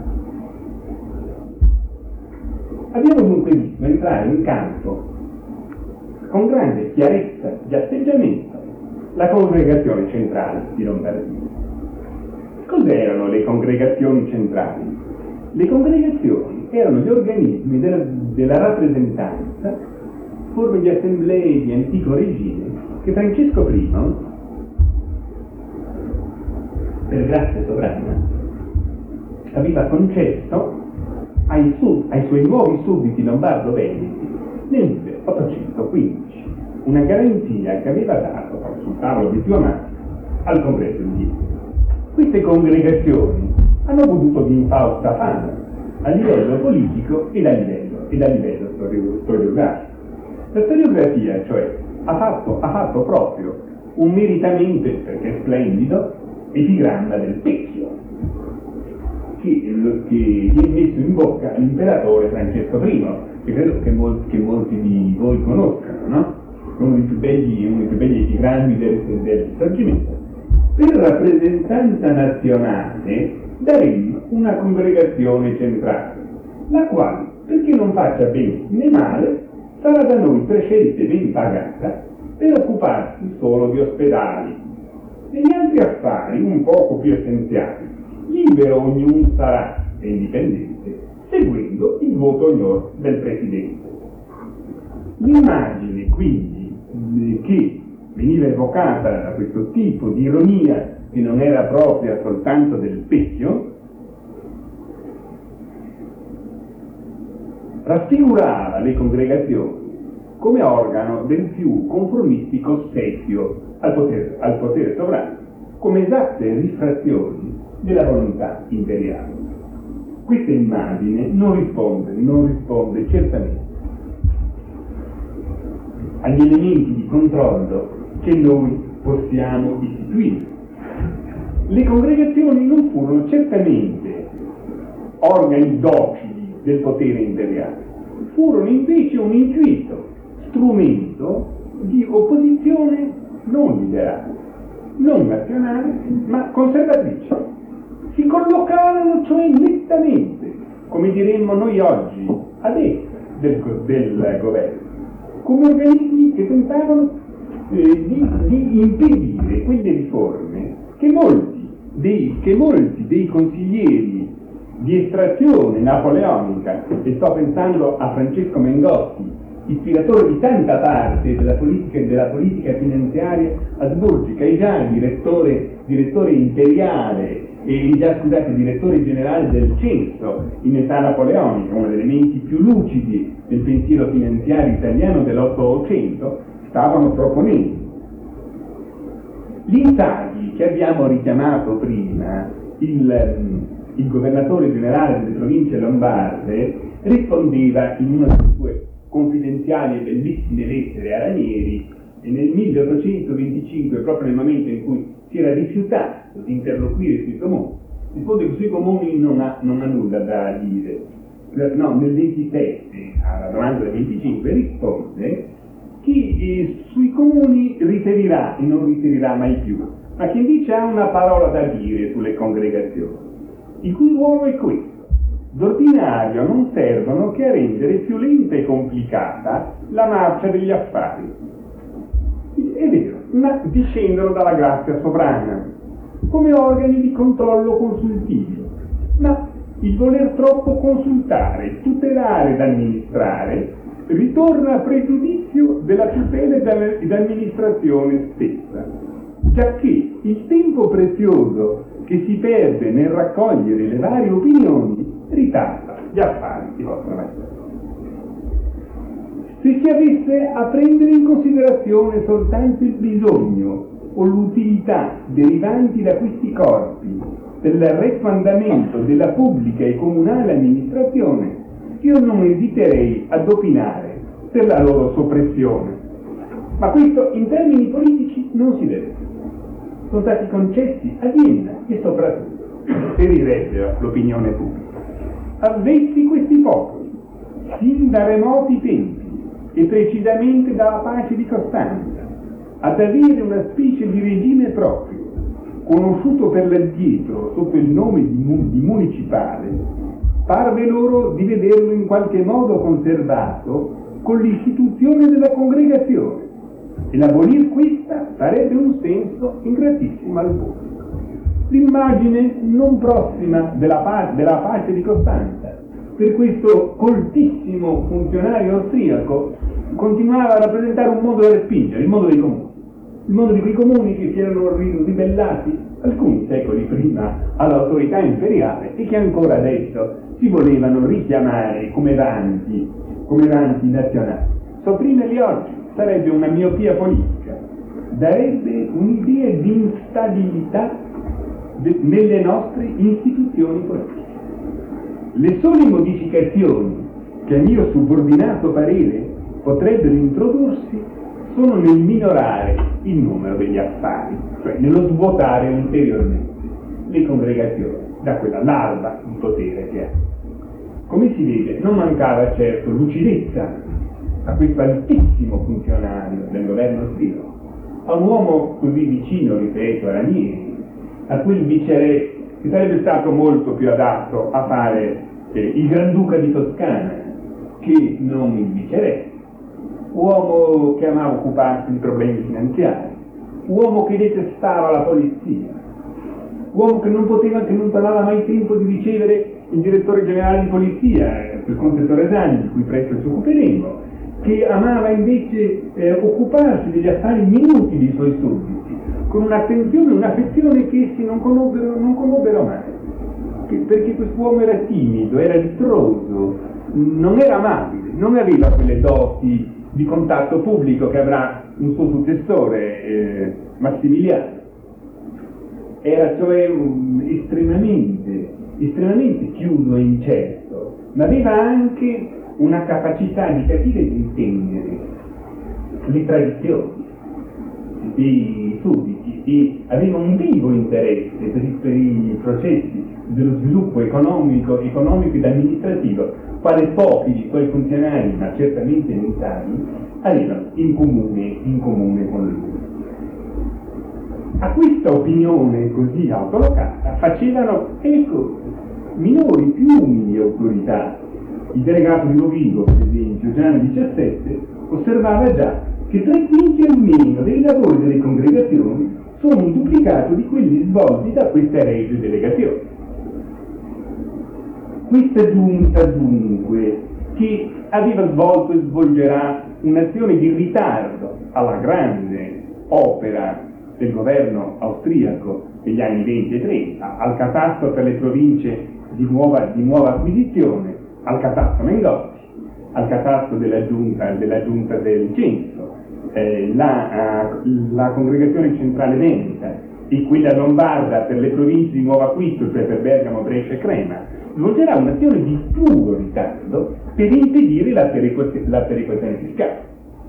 Abbiamo dunque visto entrare in campo con grande chiarezza di atteggiamento la congregazione centrale di Lombardia. Cos'erano le congregazioni centrali? Le congregazioni erano gli organismi della, della rappresentanza, forme di assemblee di antico regime che Francesco primo, per grazia sovrana, aveva concesso ai, sud, ai suoi nuovi sudditi lombardo-veneti nel milleottocentoquindici, una garanzia che aveva dato sul tavolo diplomatico al Congresso di Vienna. Queste congregazioni hanno goduto di infausta fama a livello politico ed a livello, ed a livello storiografico. La storiografia, cioè, ha fatto, ha fatto proprio un meritamente, perché splendido, epigramma del pecchio che, che gli è messo in bocca l'imperatore Francesco primo, che credo che molti, che molti di voi conoscano, no? Uno dei più belli, uno dei più belli epigrammi del, del Risorgimento. Per rappresentanza nazionale daremmo una congregazione centrale, la quale, perché non faccia bene né male, sarà da noi prescelta e ben pagata per occuparsi solo di ospedali. Negli altri affari, un poco più essenziali, libero ognuno sarà e indipendente, seguendo il voto onor del Presidente. L'immagine, quindi, che veniva evocata da questo tipo di ironia che non era propria soltanto del pecchio, raffigurava le congregazioni come organo del più conformistico ossequio al potere, al potere sovrano, come esatte rifrazioni della volontà imperiale. Questa immagine non risponde, non risponde certamente agli elementi di controllo che noi possiamo istituire. Le congregazioni non furono certamente organi docili del potere imperiale, furono invece un intuito strumento di opposizione non liberale, non nazionale, ma conservatrice. Si collocarono cioè nettamente, come diremmo noi oggi, a destra del, del governo, come organismi che tentavano eh, di, di impedire quelle riforme che molti, dei, che molti dei consiglieri di estrazione napoleonica, e sto pensando a Francesco Mengozzi, ispiratore di tanta parte della politica, della politica finanziaria asburgica, e già direttore, direttore imperiale e già, scusate, direttore generale del Censo in età napoleonica, uno degli elementi più lucidi del pensiero finanziario italiano dell'Ottocento, stavano proponendo. L'Inzaghi, che abbiamo richiamato prima, il, il governatore generale delle province lombarde, rispondeva in una delle sue confidenziali e bellissime lettere a Ranieri, e nel milleottocentoventicinque, proprio nel momento in cui si era rifiutato di interloquire sui comuni, risponde che sui comuni non ha, non ha nulla da dire. No, nel ventisette, alla domanda del venticinque, risponde chi eh, sui comuni riferirà e non riferirà mai più, ma chi invece ha una parola da dire sulle congregazioni, il cui ruolo è questo. D'ordinario non servono che a rendere più lenta e complicata la marcia degli affari. È vero, ma discendono dalla grazia sovrana, come organi di controllo consultivo, ma il voler troppo consultare, tutelare ed amministrare ritorna a pregiudizio della tutela ed amministrazione stessa, giacché il tempo prezioso che si perde nel raccogliere le varie opinioni ritarda gli affari di vostra maestà. Se si avesse a prendere in considerazione soltanto il bisogno o l'utilità derivanti da questi corpi per il retto andamento della pubblica e comunale amministrazione, io non esiterei ad opinare per la loro soppressione. Ma questo in termini politici non si deve. Sono stati concessi a Vienna e soprattutto ferirebbero l'opinione pubblica. Avvezzi questi popoli, sin da remoti tempi e precisamente dalla pace di Costanza, ad avere una specie di regime proprio, conosciuto per l'addietro sotto il nome di, mu- di municipale, parve loro di vederlo in qualche modo conservato con l'istituzione della congregazione, e l'abolir questa sarebbe un senso ingratissimo al pubblico. L'immagine non prossima della, pa- della pace di Costanza per questo coltissimo funzionario austriaco continuava a rappresentare un mondo da respingere, il mondo dei comuni, il mondo di quei comuni che si erano ribellati alcuni secoli prima all'autorità imperiale e che ancora adesso si volevano richiamare come vanti, come vanti nazionali. Sopprimerli oggi sarebbe una miopia politica, darebbe un'idea di instabilità de- nelle nostre istituzioni politiche. Le sole modificazioni che a mio subordinato parere potrebbero introdursi sono nel minorare il numero degli affari, cioè nello svuotare ulteriormente le congregazioni da quella larva di potere che ha. Come si vede, non mancava certo lucidezza a questo altissimo funzionario del governo austriaco, a un uomo così vicino, ripeto, a Ranieri, a quel viceré che sarebbe stato molto più adatto a fare eh, il Granduca di Toscana che non il viceré, uomo che amava occuparsi di problemi finanziari, uomo che detestava la polizia, uomo che non poteva, che non trovava mai tempo di ricevere il direttore generale di polizia, eh, il conte Torresani, di cui presto ci occuperemo, che amava invece eh, occuparsi degli affari minuti dei suoi sudditi, con un'attenzione e un'affezione che essi non conobbero, non conobbero mai, che, perché quest'uomo era timido, era ritroso, non era amabile, non aveva quelle doti di contatto pubblico che avrà un suo successore, eh, Massimiliano. Era cioè um, estremamente, estremamente chiuso e incerto, ma aveva anche una capacità di capire e di intendere le tradizioni dei sudditi e aveva un vivo interesse per i, per i processi dello sviluppo economico, economico ed amministrativo, quale pochi di quei funzionari, ma certamente mentali, avevano in comune, in comune con lui. A questa opinione così autolocata facevano eco minori, più umili autorità. Il delegato di Rovigo, per esempio, già nel diciassette, osservava già che tre quinti almeno dei lavori delle congregazioni sono un duplicato di quelli svolti da queste regie delegazioni. Questa giunta, dunque, che aveva svolto e svolgerà un'azione di ritardo alla grande opera del governo austriaco degli anni venti e trenta, al catasto per le province di nuova, di nuova acquisizione, al catasto Mengotti, al catasto della giunta, della giunta del censo, eh, la, uh, la congregazione centrale veneta e quella lombarda per le province di nuovo acquisto, cioè per Bergamo, Brescia e Crema, svolgerà un'azione di puro ritardo per impedire la, perequazione, la perequazione fiscale,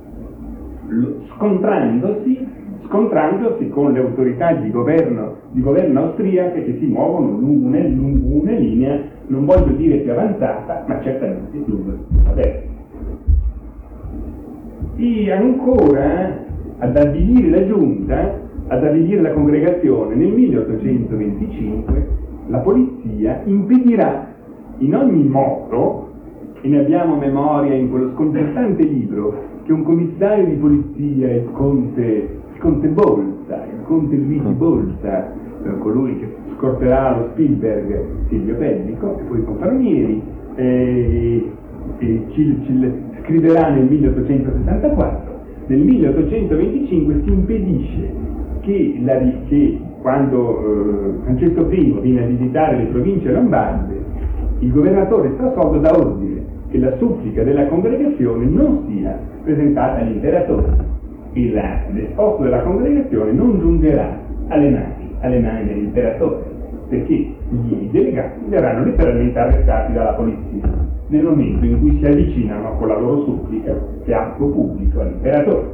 scontrandosi, scontrandosi con le autorità di governo, di governo austriache che si muovono lungo una, lungo una linea, non voglio dire più avanzata, ma certamente lungo la destra. E si ancora ad avvilire la giunta, ad avvilire la congregazione. Nel milleottocentoventicinque la polizia impedirà in ogni modo, e ne abbiamo memoria in quello sconcertante libro che un commissario di polizia, il conte, il conte Bolsa, il conte Luigi Bolsa, colui che scorterà lo Spielberg, Silvio Pellico, e poi Confalonieri, eh, e ci, ci scriverà nel milleottocentosessantaquattro. Nel milleottocentoventicinque si impedisce che, la, che quando eh, Francesco primo viene a visitare le province lombarde, il governatore Strasotto dà ordine che la supplica della congregazione non sia presentata all'imperatore e la, l'esposto della congregazione non giungerà alle mani, alle mani dell'imperatore, perché i delegati verranno letteralmente arrestati dalla polizia nel momento in cui si avvicinano con la loro supplica che atto pubblico all'imperatore.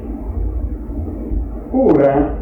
Ora,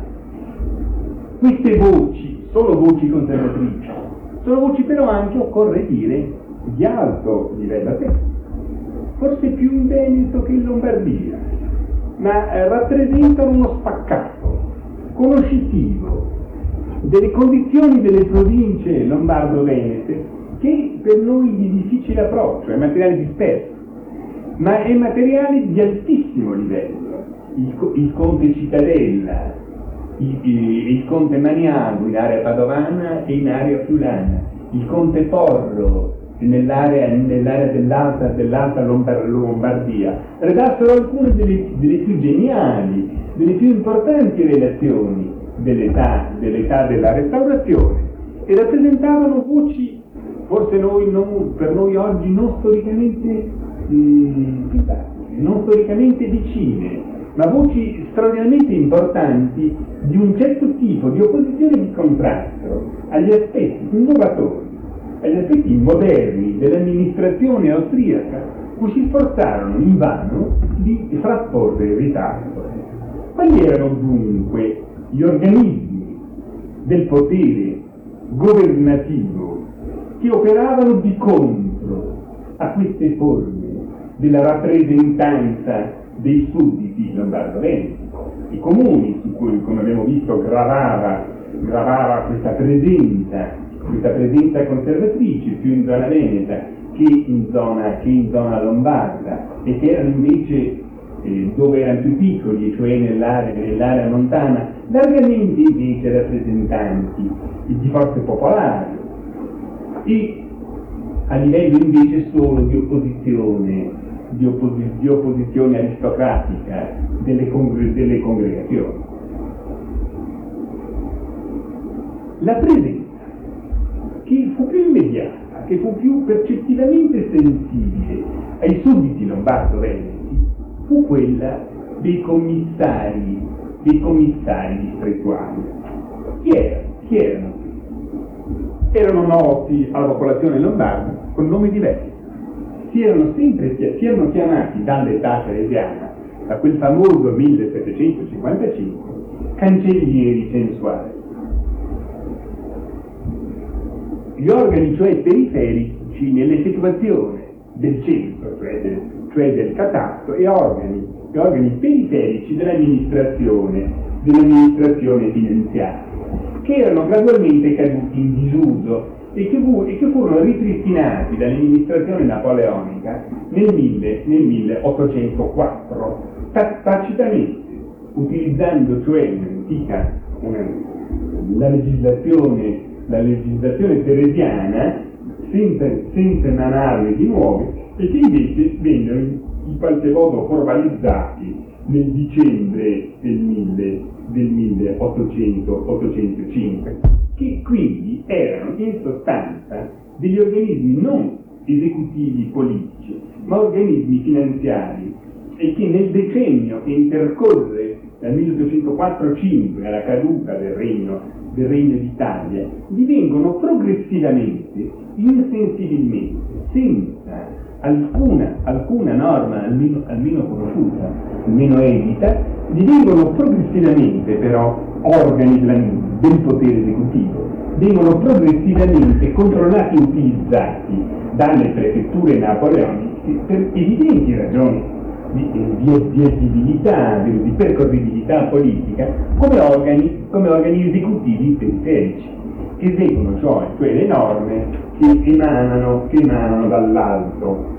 queste voci, solo voci conservatrici, sono voci però anche, occorre dire, di alto livello tecnico, forse più in Veneto che in Lombardia, ma eh, rappresentano uno spaccato conoscitivo delle condizioni delle province lombardo-venete che per noi di difficile approccio, è materiale disperso, ma è materiale di altissimo livello. Il, il conte Cittadella, il, il, il conte Maniago in area padovana e in area friulana, il conte Porro nell'area, nell'area dell'alta, dell'alta Lombardia, redassero alcune delle, delle più geniali, delle più importanti relazioni dell'età, dell'età della restaurazione, e rappresentavano voci, forse noi non, per noi oggi non storicamente mh, non storicamente vicine, ma voci straordinariamente importanti di un certo tipo di opposizione di contrasto agli aspetti innovatori, agli aspetti moderni dell'amministrazione austriaca, cui si sforzarono invano di frasporre il ritardo. Quali erano dunque gli organismi del potere governativo che operavano di contro a queste forme della rappresentanza dei sudditi lombardo-veneti? I comuni, su cui, come abbiamo visto, gravava, gravava questa presenza, questa presenza conservatrice, più in zona veneta che in zona, che in zona lombarda, e che erano invece, eh, dove erano più piccoli, cioè nell'area, nell'area montana, largamente invece rappresentanti di forze popolari, e a livello invece solo di opposizione, di, opposi- di opposizione aristocratica delle, congre- delle congregazioni. La presenza che fu più immediata, che fu più percettivamente sensibile ai sudditi lombardo-veneti, fu quella dei commissari, dei commissari distrettuali. Chi erano? Chi erano? Erano noti alla popolazione lombarda con nomi diversi. Si erano sempre si erano chiamati dall'età teresiana, da quel famoso millesettecentocinquantacinque, cancellieri censuali. Gli organi, cioè periferici, nell'effettuazione del censo, cioè del, cioè del catasto, e organi, e organi periferici dell'amministrazione, dell'amministrazione finanziaria, che erano gradualmente caduti in disuso e che, fu, e che furono ripristinati dall'amministrazione napoleonica nel, mille, nel milleottocentoquattro, tacitamente, utilizzando cioè un'antica, una, la legislazione la legislazione teresiana, senza, senza emanarne di nuove, e che invece vennero in, in qualche modo formalizzati nel dicembre del, mille, del milleottocentocinque, che quindi erano in sostanza degli organismi non esecutivi politici, ma organismi finanziari, e che nel decennio che intercorre dal milleottocentoquattro cinque alla caduta del regno del Regno d'Italia, divengono progressivamente, insensibilmente, senza alcuna, alcuna norma almeno, almeno conosciuta, almeno edita, divengono progressivamente però organi del potere esecutivo, vengono progressivamente controllati e utilizzati dalle prefetture napoleoniche per evidenti ragioni di, di, di agibilità, di, di percorribilità politica, come organi, come organi esecutivi periferici, che eseguono cioè, cioè le norme che emanano, che emanano dall'alto.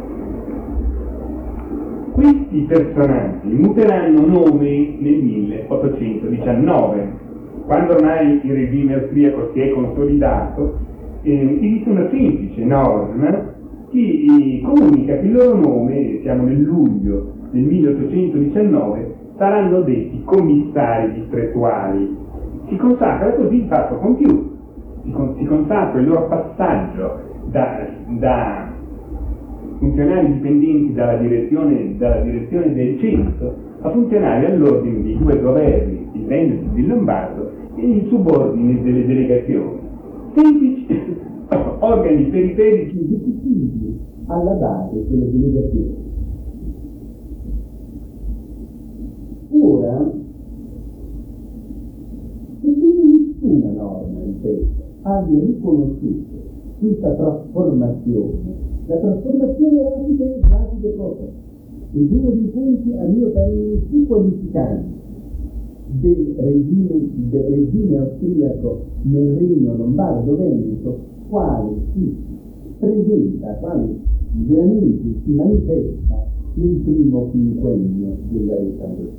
Questi personaggi muteranno nome nel milleottocentodiciannove, quando ormai il regime austriaco si è consolidato. Eh, esiste una semplice norma che eh, comunica che il loro nome, siamo nel luglio del milleottocentodiciannove, saranno detti commissari distrettuali. Si consacra così il fatto compiuto, si, con, si consacra il loro passaggio da, da funzionari dipendenti dalla direzione, dalla direzione del censo a funzionari all'ordine di due governi, il Veneto e il Lombardo, e in subordine delle delegazioni. Semplici organi periferici esecutivi alla base delle delegazioni. Ora, sebbene nessuna norma, ripeto, abbia riconosciuto questa trasformazione, la trasformazione rapida e rapida e propria, ed uno dei punti, a mio parere, più qualificanti del regime, del regime austriaco nel regno lombardo-veneto, quale si presenta, quale veramente si manifesta nel primo quinquennio dell'Alessandro.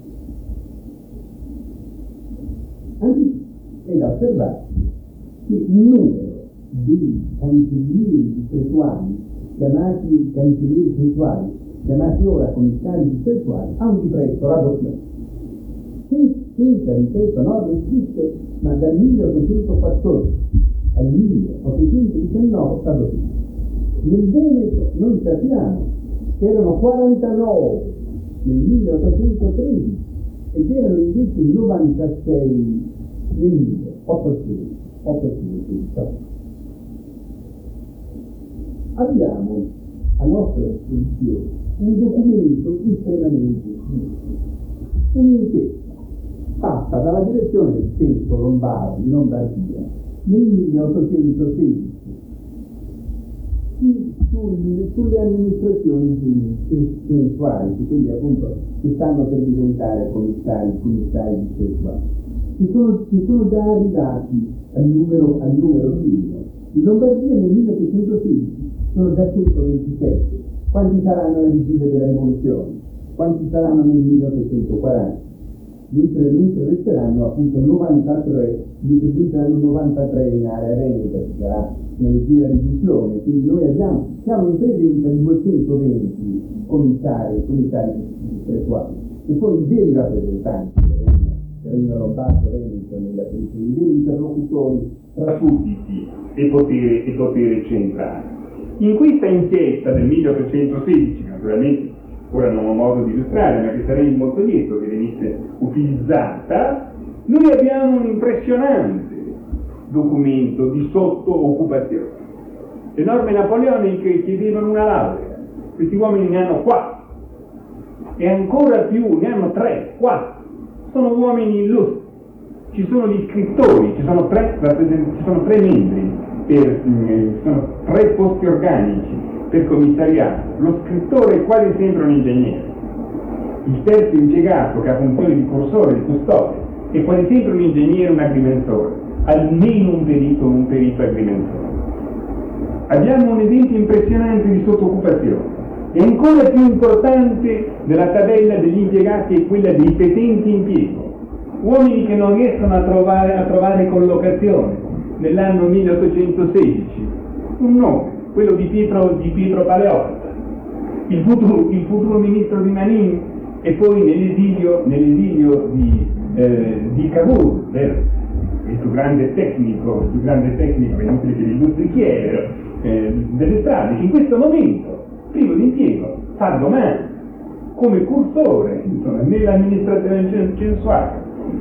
Anche è da osservarsi che il numero di cancellieri distrettuali, chiamati cancellieri distrettuali, chiamati ora commissari distrettuali, ha un prezzo raddoppiato. Senza, ripeto, norme scritte, ma dal milleottocentoquattordici al milleottocentodiciannove raddoppiato. Nel Veneto noi sappiamo che erano quarantanove nel milleottocentotredici ed erano invece novantasei nel milleottocentodiciannove. Abbiamo a nostra disposizione un documento estremamente utile, un'inchiesta fatta dalla direzione del censo lombardo in Lombardia nel milleottocentosedici sulle, sulle amministrazioni censuali, quindi appunto che stanno per diventare commissari, commissari distrettuali. Ci sono, ci sono già arrivati al numero, al numero pieno. In Lombardia nel milleottocentosedici sono già centoventisette. Quanti saranno alla vigilia della rivoluzione? Quanti saranno nel milleottocentoquaranta? Mentre, mentre resteranno appunto novantatré, diventeranno novantatré in area veneta, ci sarà una leggera riduzione, quindi noi abbiamo, siamo in presenza di duecentoventi commissari, commissari distrettuali, e poi i veri rappresentanti del regno, del regno lombardo veneto nella periferia, i veri interlocutori tra sudditi e potere, e potere centrale. In questa inchiesta del milleottocentosedici, naturalmente ora non ho modo di illustrare, ma che sarei molto lieto che venisse utilizzata, noi abbiamo un impressionante documento di sotto-occupazione. Le norme napoleoniche chiedevano una laurea, questi uomini ne hanno quattro, e ancora più, ne hanno tre, quattro, sono uomini illustri, ci sono gli scrittori, ci sono tre, ci sono tre membri, per, ci sono tre posti organici per commissariato, lo scrittore è quasi sempre un ingegnere, il terzo impiegato che ha funzione di cursore, di custode, è quasi sempre un ingegnere, un agrimensore, almeno un perito, un perito agrimensore. Abbiamo un esempio impressionante di sottooccupazione, e ancora più importante della tabella degli impiegati è quella dei petenti impiego, uomini che non riescono a trovare, a trovare collocazione nell'anno milleottocentosedici, un nome, quello di Pietro, di Pietro Paleotta, il futuro, il futuro ministro di Manin, e poi nell'esilio, nell'esilio di, eh, di Cavour, il più grande tecnico, il più grande tecnico, è inutile che vi illustri chi è, eh, delle strade, che in questo momento, privo di impiego, fa domani, come cursore, insomma, nell'amministrazione censuale.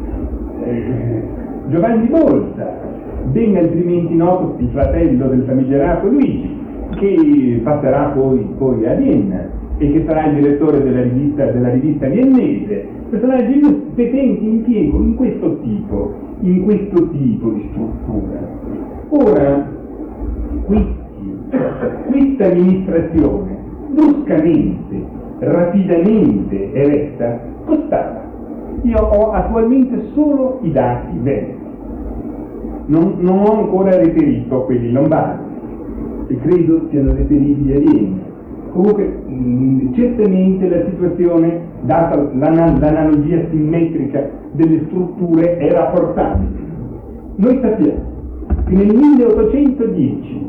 Eh, Giovanni Bolsa, ben altrimenti noto, il fratello del famigerato Luigi, che passerà poi, poi a Vienna e che sarà il direttore della rivista, della rivista viennese, personaggi petenti impiego in questo tipo, in questo tipo di struttura. Ora, questi, questa amministrazione bruscamente rapidamente eretta, costava. Io ho attualmente solo i dati veneti, non, non ho ancora reperito quelli lombardi, e credo siano reperibili alieni. Comunque, mh, certamente la situazione, data l'ana- l'analogia simmetrica delle strutture, era portabile. Noi sappiamo che nel milleottocentodieci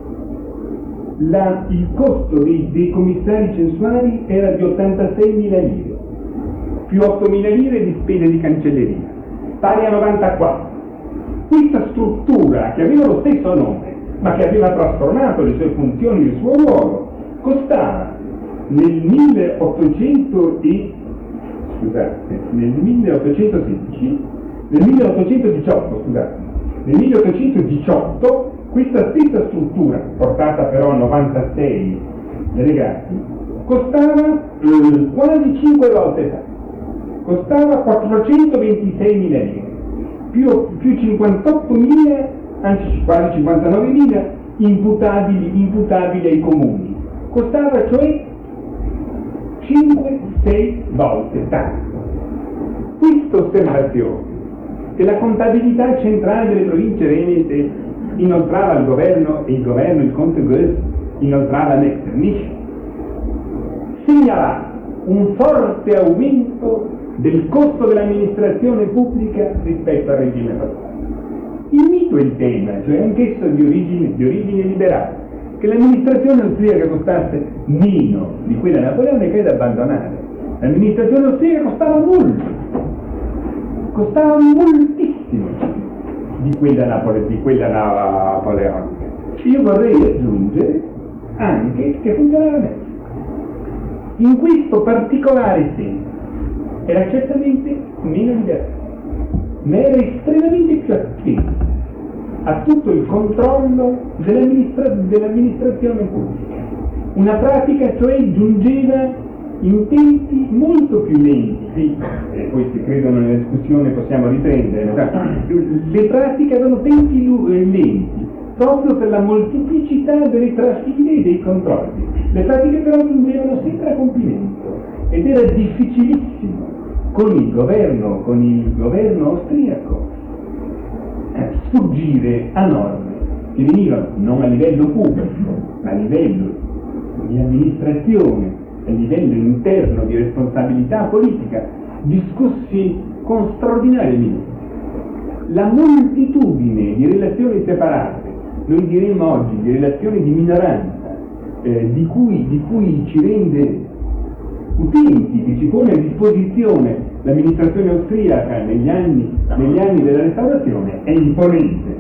la, il costo dei, dei commissari censuari era di ottantaseimila lire, più ottomila lire di spese di cancelleria, pari a novantaquattro. Questa struttura, che aveva lo stesso nome, ma che aveva trasformato le sue funzioni, il suo ruolo, costava nel milleottocento e, scusate, nel milleottocentosedici, nel milleottocentodiciotto, scusate, nel milleottocentodiciotto questa stessa struttura, portata però a novantasei delegati, costava eh, quasi cinque volte tanto, costava quattrocentoventiseimila lire, più, più cinquantottomila, anzi quasi cinquantanovemila imputabili, imputabili ai comuni. Costava cioè cinque sei volte tanto. Questa osservazione, che la contabilità centrale delle province venete inoltrava al governo e il governo, il conte Goetz, inoltrava Metternich, segnalava un forte aumento del costo dell'amministrazione pubblica rispetto al regime passato. Il mito è il tema, cioè anch'esso di origine, di origine liberale, che l'amministrazione austriaca costasse meno di quella napoleone che è da abbandonare. L'amministrazione austriaca costava molto, costava moltissimo di quella, Napole, di quella napoleonica. Io vorrei aggiungere anche che funzionava meglio. In questo particolare senso era certamente meno liberale, ma era estremamente più attento a tutto il controllo dell'amministra- dell'amministrazione pubblica. Una pratica cioè giungeva in tempi molto più lenti, sì, e poi se credono nella discussione possiamo riprendere, le pratiche avevano tempi lenti, proprio per la molteplicità delle trafile e dei controlli. Le pratiche però giungevano sempre a compimento ed era difficilissimo con il governo, con il governo austriaco eh, sfuggire a norme che venivano non a livello pubblico, ma a livello di amministrazione, a livello interno di responsabilità politica, discussi con straordinaria minutia. La moltitudine di relazioni separate, noi diremmo oggi di relazioni di minoranza, eh, di, cui, di cui ci rende utenti, che ci pone a disposizione l'amministrazione austriaca negli anni, negli anni della restaurazione, è imponente.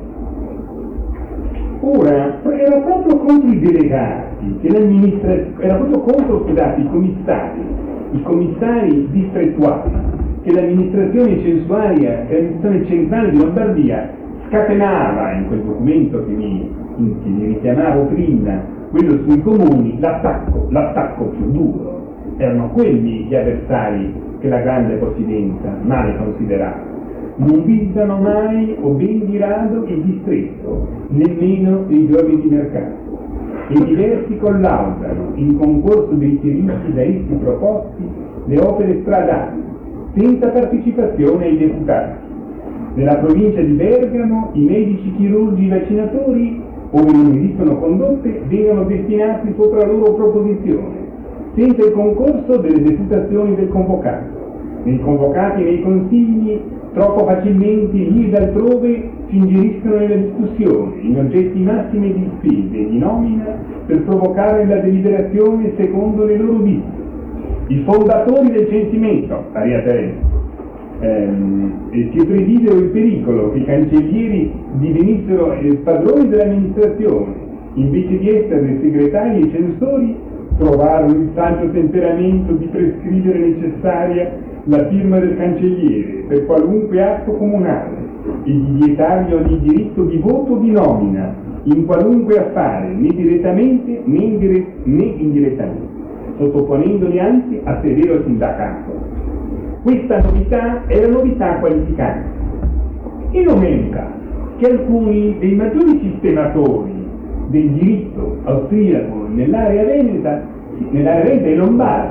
Ora, era proprio contro i delegati, che l'amministrazione, era proprio contro, scusate, i commissari, i commissari distrettuali, che l'amministrazione censuaria, l'amministrazione centrale di Lombardia scatenava in quel documento che vi, che vi richiamavo prima, quello sui comuni, l'attacco, l'attacco più duro. Erano quelli gli avversari che la grande Possidenza male considerava. Non visitano mai o ben di rado il distretto, nemmeno nei giorni di mercato, e diversi collaudano in concorso dei servizi da essi proposti le opere stradali, senza partecipazione ai deputati. Nella provincia di Bergamo i medici chirurgi vaccinatori, ove non esistono condotte, vengono destinati sopra la loro proposizione, senza il concorso delle deputazioni del convocato. Nei convocati e nei consigli troppo facilmente lì ed altrove si ingeriscono nella discussione in oggetti massimi di spese e di nomina per provocare la deliberazione secondo le loro viste. I fondatori del censimento, Maria Teresa, ehm, che previdero il pericolo che i cancellieri divenissero eh, padroni dell'amministrazione, invece di essere segretari e censori, trovarono il saggio temperamento di prescrivere necessaria la firma del cancelliere per qualunque atto comunale e di vietargli ogni diritto di voto o di nomina in qualunque affare, né direttamente né, indire- né indirettamente, sottoponendoli anzi a severo sindacato. Questa novità è la novità qualificante. E non è un caso che alcuni dei maggiori sistematori del diritto austriaco nell'area veneta, nell'area veneta e lombarda,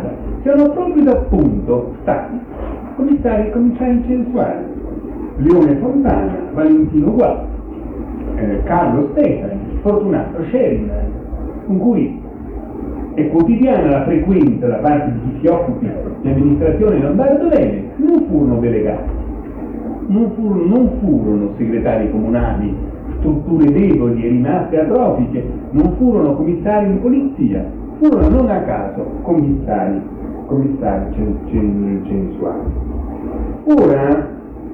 sono proprio d'appunto stati commissari, commissari censuali. Leone Fontana, Valentino Gualdi, eh, Carlo Stefani, Fortunato Scerina, con cui è quotidiana la frequenza da parte di chi si occupi di amministrazione lombardo-veneto, non furono delegati, non furono, non furono segretari comunali, strutture deboli e rimaste atrofiche, non furono commissari di polizia, furono non a caso commissari, commissari cen, cen, censuali. Ora,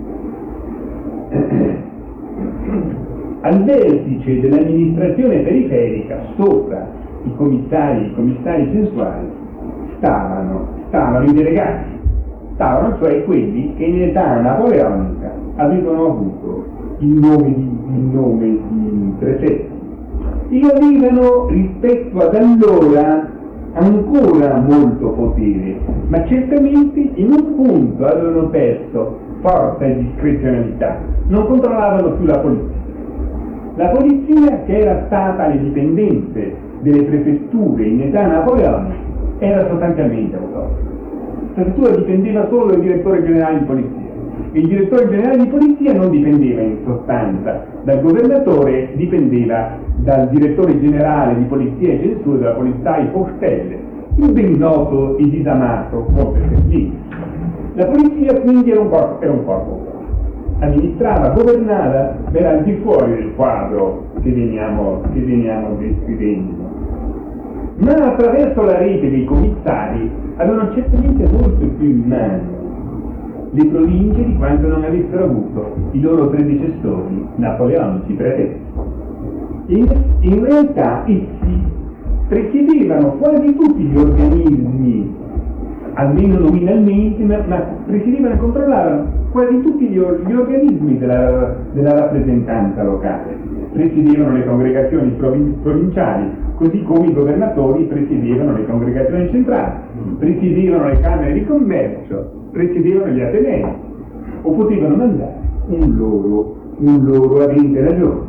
al vertice dell'amministrazione periferica, sopra i commissari, i commissari censuali, stavano, stavano i delegati, stavano cioè quelli che in età napoleonica avevano avuto il nome di, il nome di prefetti e avevano rispetto ad allora ancora molto potere, ma certamente in un punto avevano perso forza e discrezionalità, non controllavano più la polizia. La polizia, che era stata alle dipendenze delle prefetture in età napoleonica, era sostanzialmente autonoma. La prefettura dipendeva solo dal direttore generale di polizia. Il direttore generale di polizia non dipendeva in sostanza dal governatore, dipendeva dal direttore generale di polizia e censura della polizia di Postelle, il ben noto e disamato Conte Ferlini. La polizia quindi era un corpo, era un corpo amministrava, governava, era al di fuori del quadro che veniamo, che veniamo descrivendo. Ma attraverso la rete dei commissari avevano certamente molto più in mano le province di quanto non avessero avuto i loro predecessori napoleonici prefetti. In, in realtà essi presiedevano quasi tutti gli organismi, almeno nominalmente, ma, ma presiedevano e controllavano quasi tutti gli, gli organismi della, della rappresentanza locale. Presiedevano le congregazioni provin, provinciali, così come i governatori presiedevano le congregazioni centrali, presiedevano le camere di commercio, presiedevano gli atenei, o potevano mandare un loro, un loro avente ragione.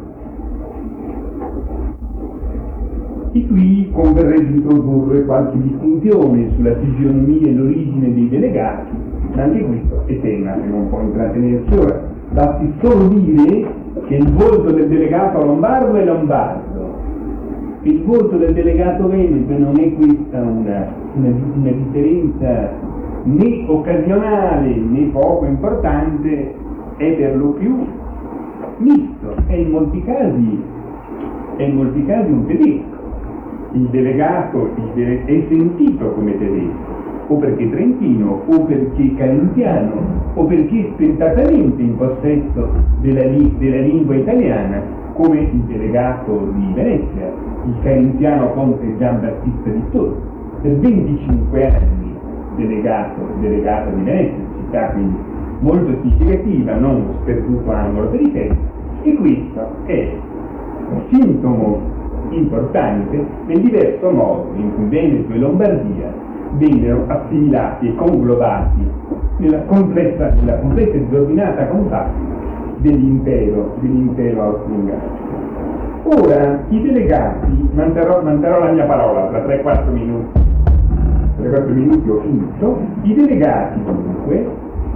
E qui converrebbe introdurre qualche distinzione sulla fisionomia e l'origine dei delegati, ma anche questo è tema che non può intrattenerci ora. Basti solo dire che il volto del delegato lombardo è lombardo, il volto del delegato veneto non è questa una, una, una differenza né occasionale né poco importante, è per lo più misto, è in molti casi, è in molti casi un tedesco. Il delegato il dele- è sentito come tedesco, o perché trentino, o perché carintiano, o perché spettatamente in possesso della, li- della lingua italiana, come il delegato di Venezia, il carintiano conte Gian Battista di Torre, per venticinque anni delegato, delegato di Venezia, città quindi molto significativa, non sperduto angolo periferico, e questo è un sintomo importante del diverso modo in cui Veneto e Lombardia vennero assimilati e conglobati nella complessa, nella complessa e disordinata compatto dell'impero, dell'impero austro-ungarico. Ora, i delegati, manterrò, manterrò la mia parola tra tre quattro minuti, tre quattro minuti ho finito, i delegati dunque,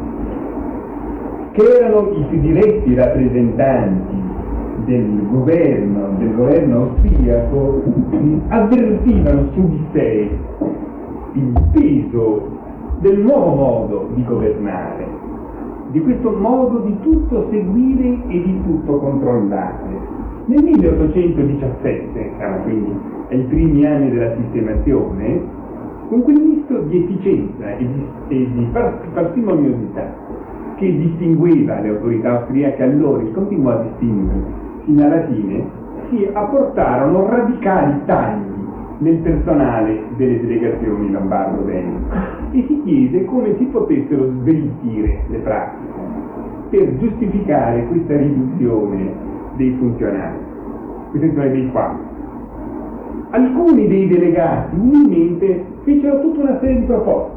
che erano i più diretti rappresentanti del governo, del governo austriaco, avvertivano su di sé il peso del nuovo modo di governare, di questo modo di tutto seguire e di tutto controllare. Nel milleottocentodiciassette, siamo quindi ai primi anni della sistemazione, con quel misto di efficienza e di, e di parsimoniosità che distingueva le autorità austriache allora e continuò a distinguere fino alla fine, si apportarono radicali tagli nel personale delle delegazioni lombardo-venete e si chiese come si potessero sveltire le pratiche per giustificare questa riduzione dei funzionari, questa riduzione dei quali. Alcuni dei delegati umilmente fecero tutta una serie di proposte,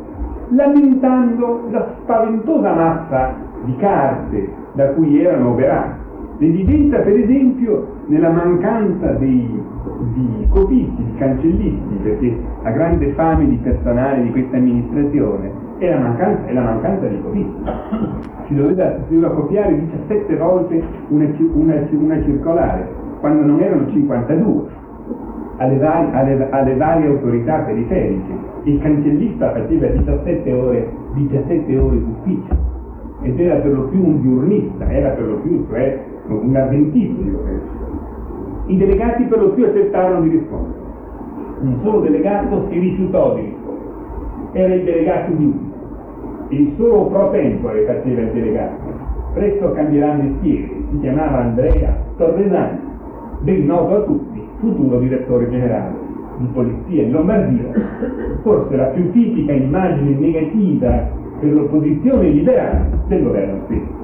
lamentando la spaventosa massa di carte da cui erano oberati, L'evidenza, per esempio, nella mancanza dei, di copisti, di cancellisti, perché la grande fame di personale di questa amministrazione è la mancanza, è la mancanza di copisti. Si doveva, si doveva copiare diciassette volte una, una, una circolare, quando non erano cinquantadue, alle, vari, alle, alle varie autorità periferiche. Il cancellista faceva diciassette ore, diciassette ore d'ufficio, ed era per lo più un diurnista, era per lo più, cioè, un avventizio. I delegati per lo più accettarono di rispondere. Un solo delegato si rifiutò di rispondere. Era il delegato di Udine. Il solo pro tempore faceva il delegato. Presto cambierà mestiere. Si chiamava Andrea Torresani, ben noto a tutti, futuro direttore generale di polizia in Lombardia, forse la più tipica immagine negativa per l'opposizione liberale del governo stesso.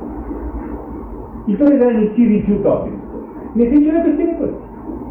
Il Torresani si rifiutò di rispondere, ne fece una questione politica.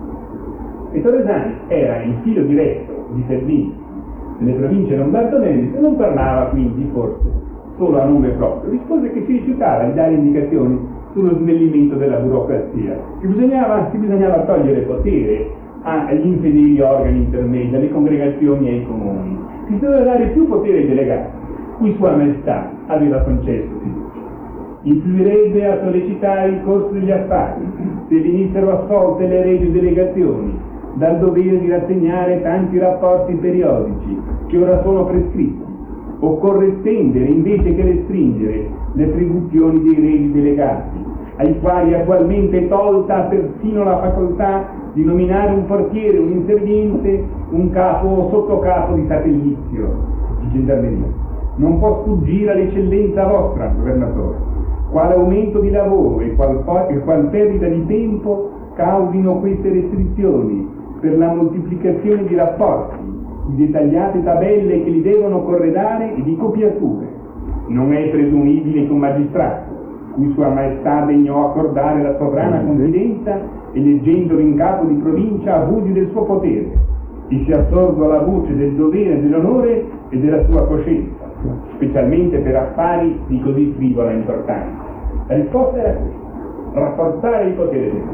Il Torresani era in filo diretto di servizi nelle province lombardo-venete e non parlava quindi forse solo a nome proprio, rispose che si rifiutava di dare indicazioni sullo snellimento della burocrazia, che bisognava, che bisognava togliere potere agli infedeli organi intermedi, alle congregazioni e ai comuni. Si doveva dare più potere ai delegati, cui Sua Maestà aveva concesso fiducia. Influirebbe a sollecitare il corso degli affari se venissero assolte le regie delegazioni dal dovere di rassegnare tanti rapporti periodici che ora sono prescritti. Occorre estendere invece che restringere le attribuzioni dei regi delegati, ai quali attualmente è tolta persino la facoltà di nominare un portiere, un inserviente, un capo o sottocapo di satellizio di gendarmeria. Non può sfuggire all'eccellenza vostra, governatore, quale aumento di lavoro e qual, e qual perdita di tempo causino queste restrizioni per la moltiplicazione di rapporti, di dettagliate tabelle che li devono corredare e di copiature. Non è presumibile che un magistrato, cui Sua Maestà degnò accordare la sovrana confidenza e leggendolo in capo di provincia abusi del suo potere e sia sordo alla voce del dovere, dell'onore e della sua coscienza, specialmente per affari di così frivola importanza. La risposta era questa: rafforzare il potere del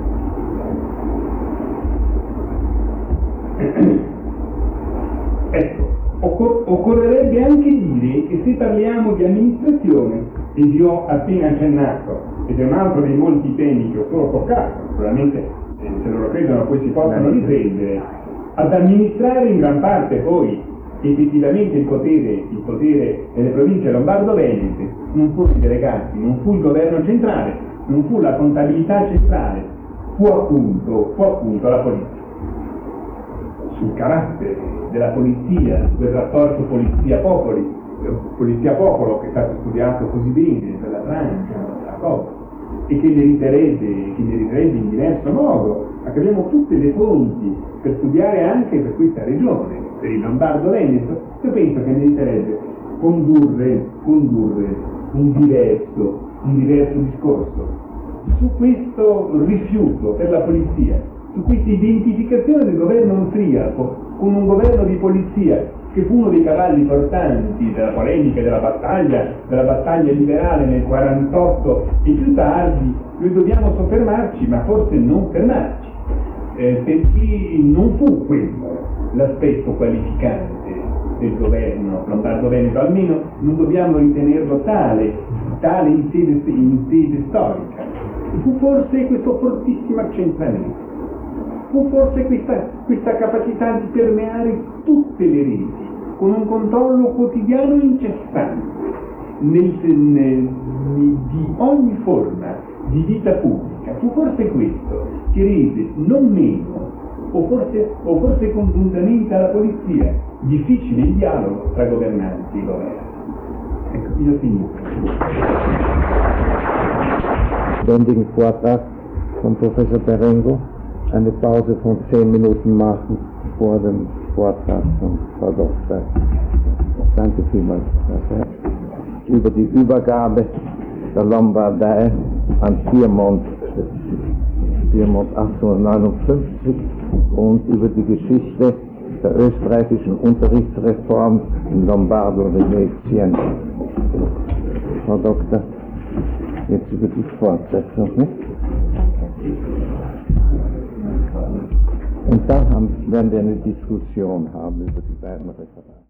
Ecco, occor- occorrerebbe anche dire che se parliamo di amministrazione, e vi ho appena accennato, ed è un altro dei molti temi che ho solo toccato, naturalmente eh, se loro credono poi si possono riprendere, ad amministrare in gran parte poi effettivamente il potere, il potere delle province lombardo-venete non fu i delegati, non fu il governo centrale, non fu la contabilità centrale, fu appunto, fu appunto la politica. Sul carattere della polizia, quel rapporto polizia-popoli, polizia-popolo che è stato studiato così bene per la Francia, la cosa, e che meriterebbe, che meriterebbe in diverso modo, ma che abbiamo tutte le fonti per studiare anche per questa regione, per il Lombardo-Veneto. Io penso che meriterebbe condurre, condurre un diverso, un diverso discorso su questo rifiuto per la polizia, su questa identificazione del governo austriaco con un governo di polizia che fu uno dei cavalli portanti della polemica, della battaglia, della battaglia liberale nel quarantotto e più tardi. Noi dobbiamo soffermarci, ma forse non fermarci, eh, perché non fu quello l'aspetto qualificante del governo lombardo-veneto, almeno non dobbiamo ritenerlo tale, tale in sede, in sede storica. Fu forse questo fortissimo accentramento, fu forse questa, questa capacità di permeare tutte le reti con un controllo quotidiano incessante nel, nel, di ogni forma di vita pubblica. Fu forse questo che rese non meno, o forse, o forse congiuntamente alla polizia, difficile il dialogo tra governanti e governo. Ecco, io finisco. Ständigen Vortrag von Professor Berengo, eine Pause von zehn Minuten machen vor dem Vortrag von Frau Doktor Danke vielmals. Über die Übergabe der Lombardei an Piemont, Piemont achtzehnhundertneunundfünfzig, und über die Geschichte der österreichischen Unterrichtsreform in Lombardo-Venetien. Frau Doktor jetzt über die Fortsetzung. Ne? Und dann haben, werden wir eine Diskussion haben über die beiden Referate.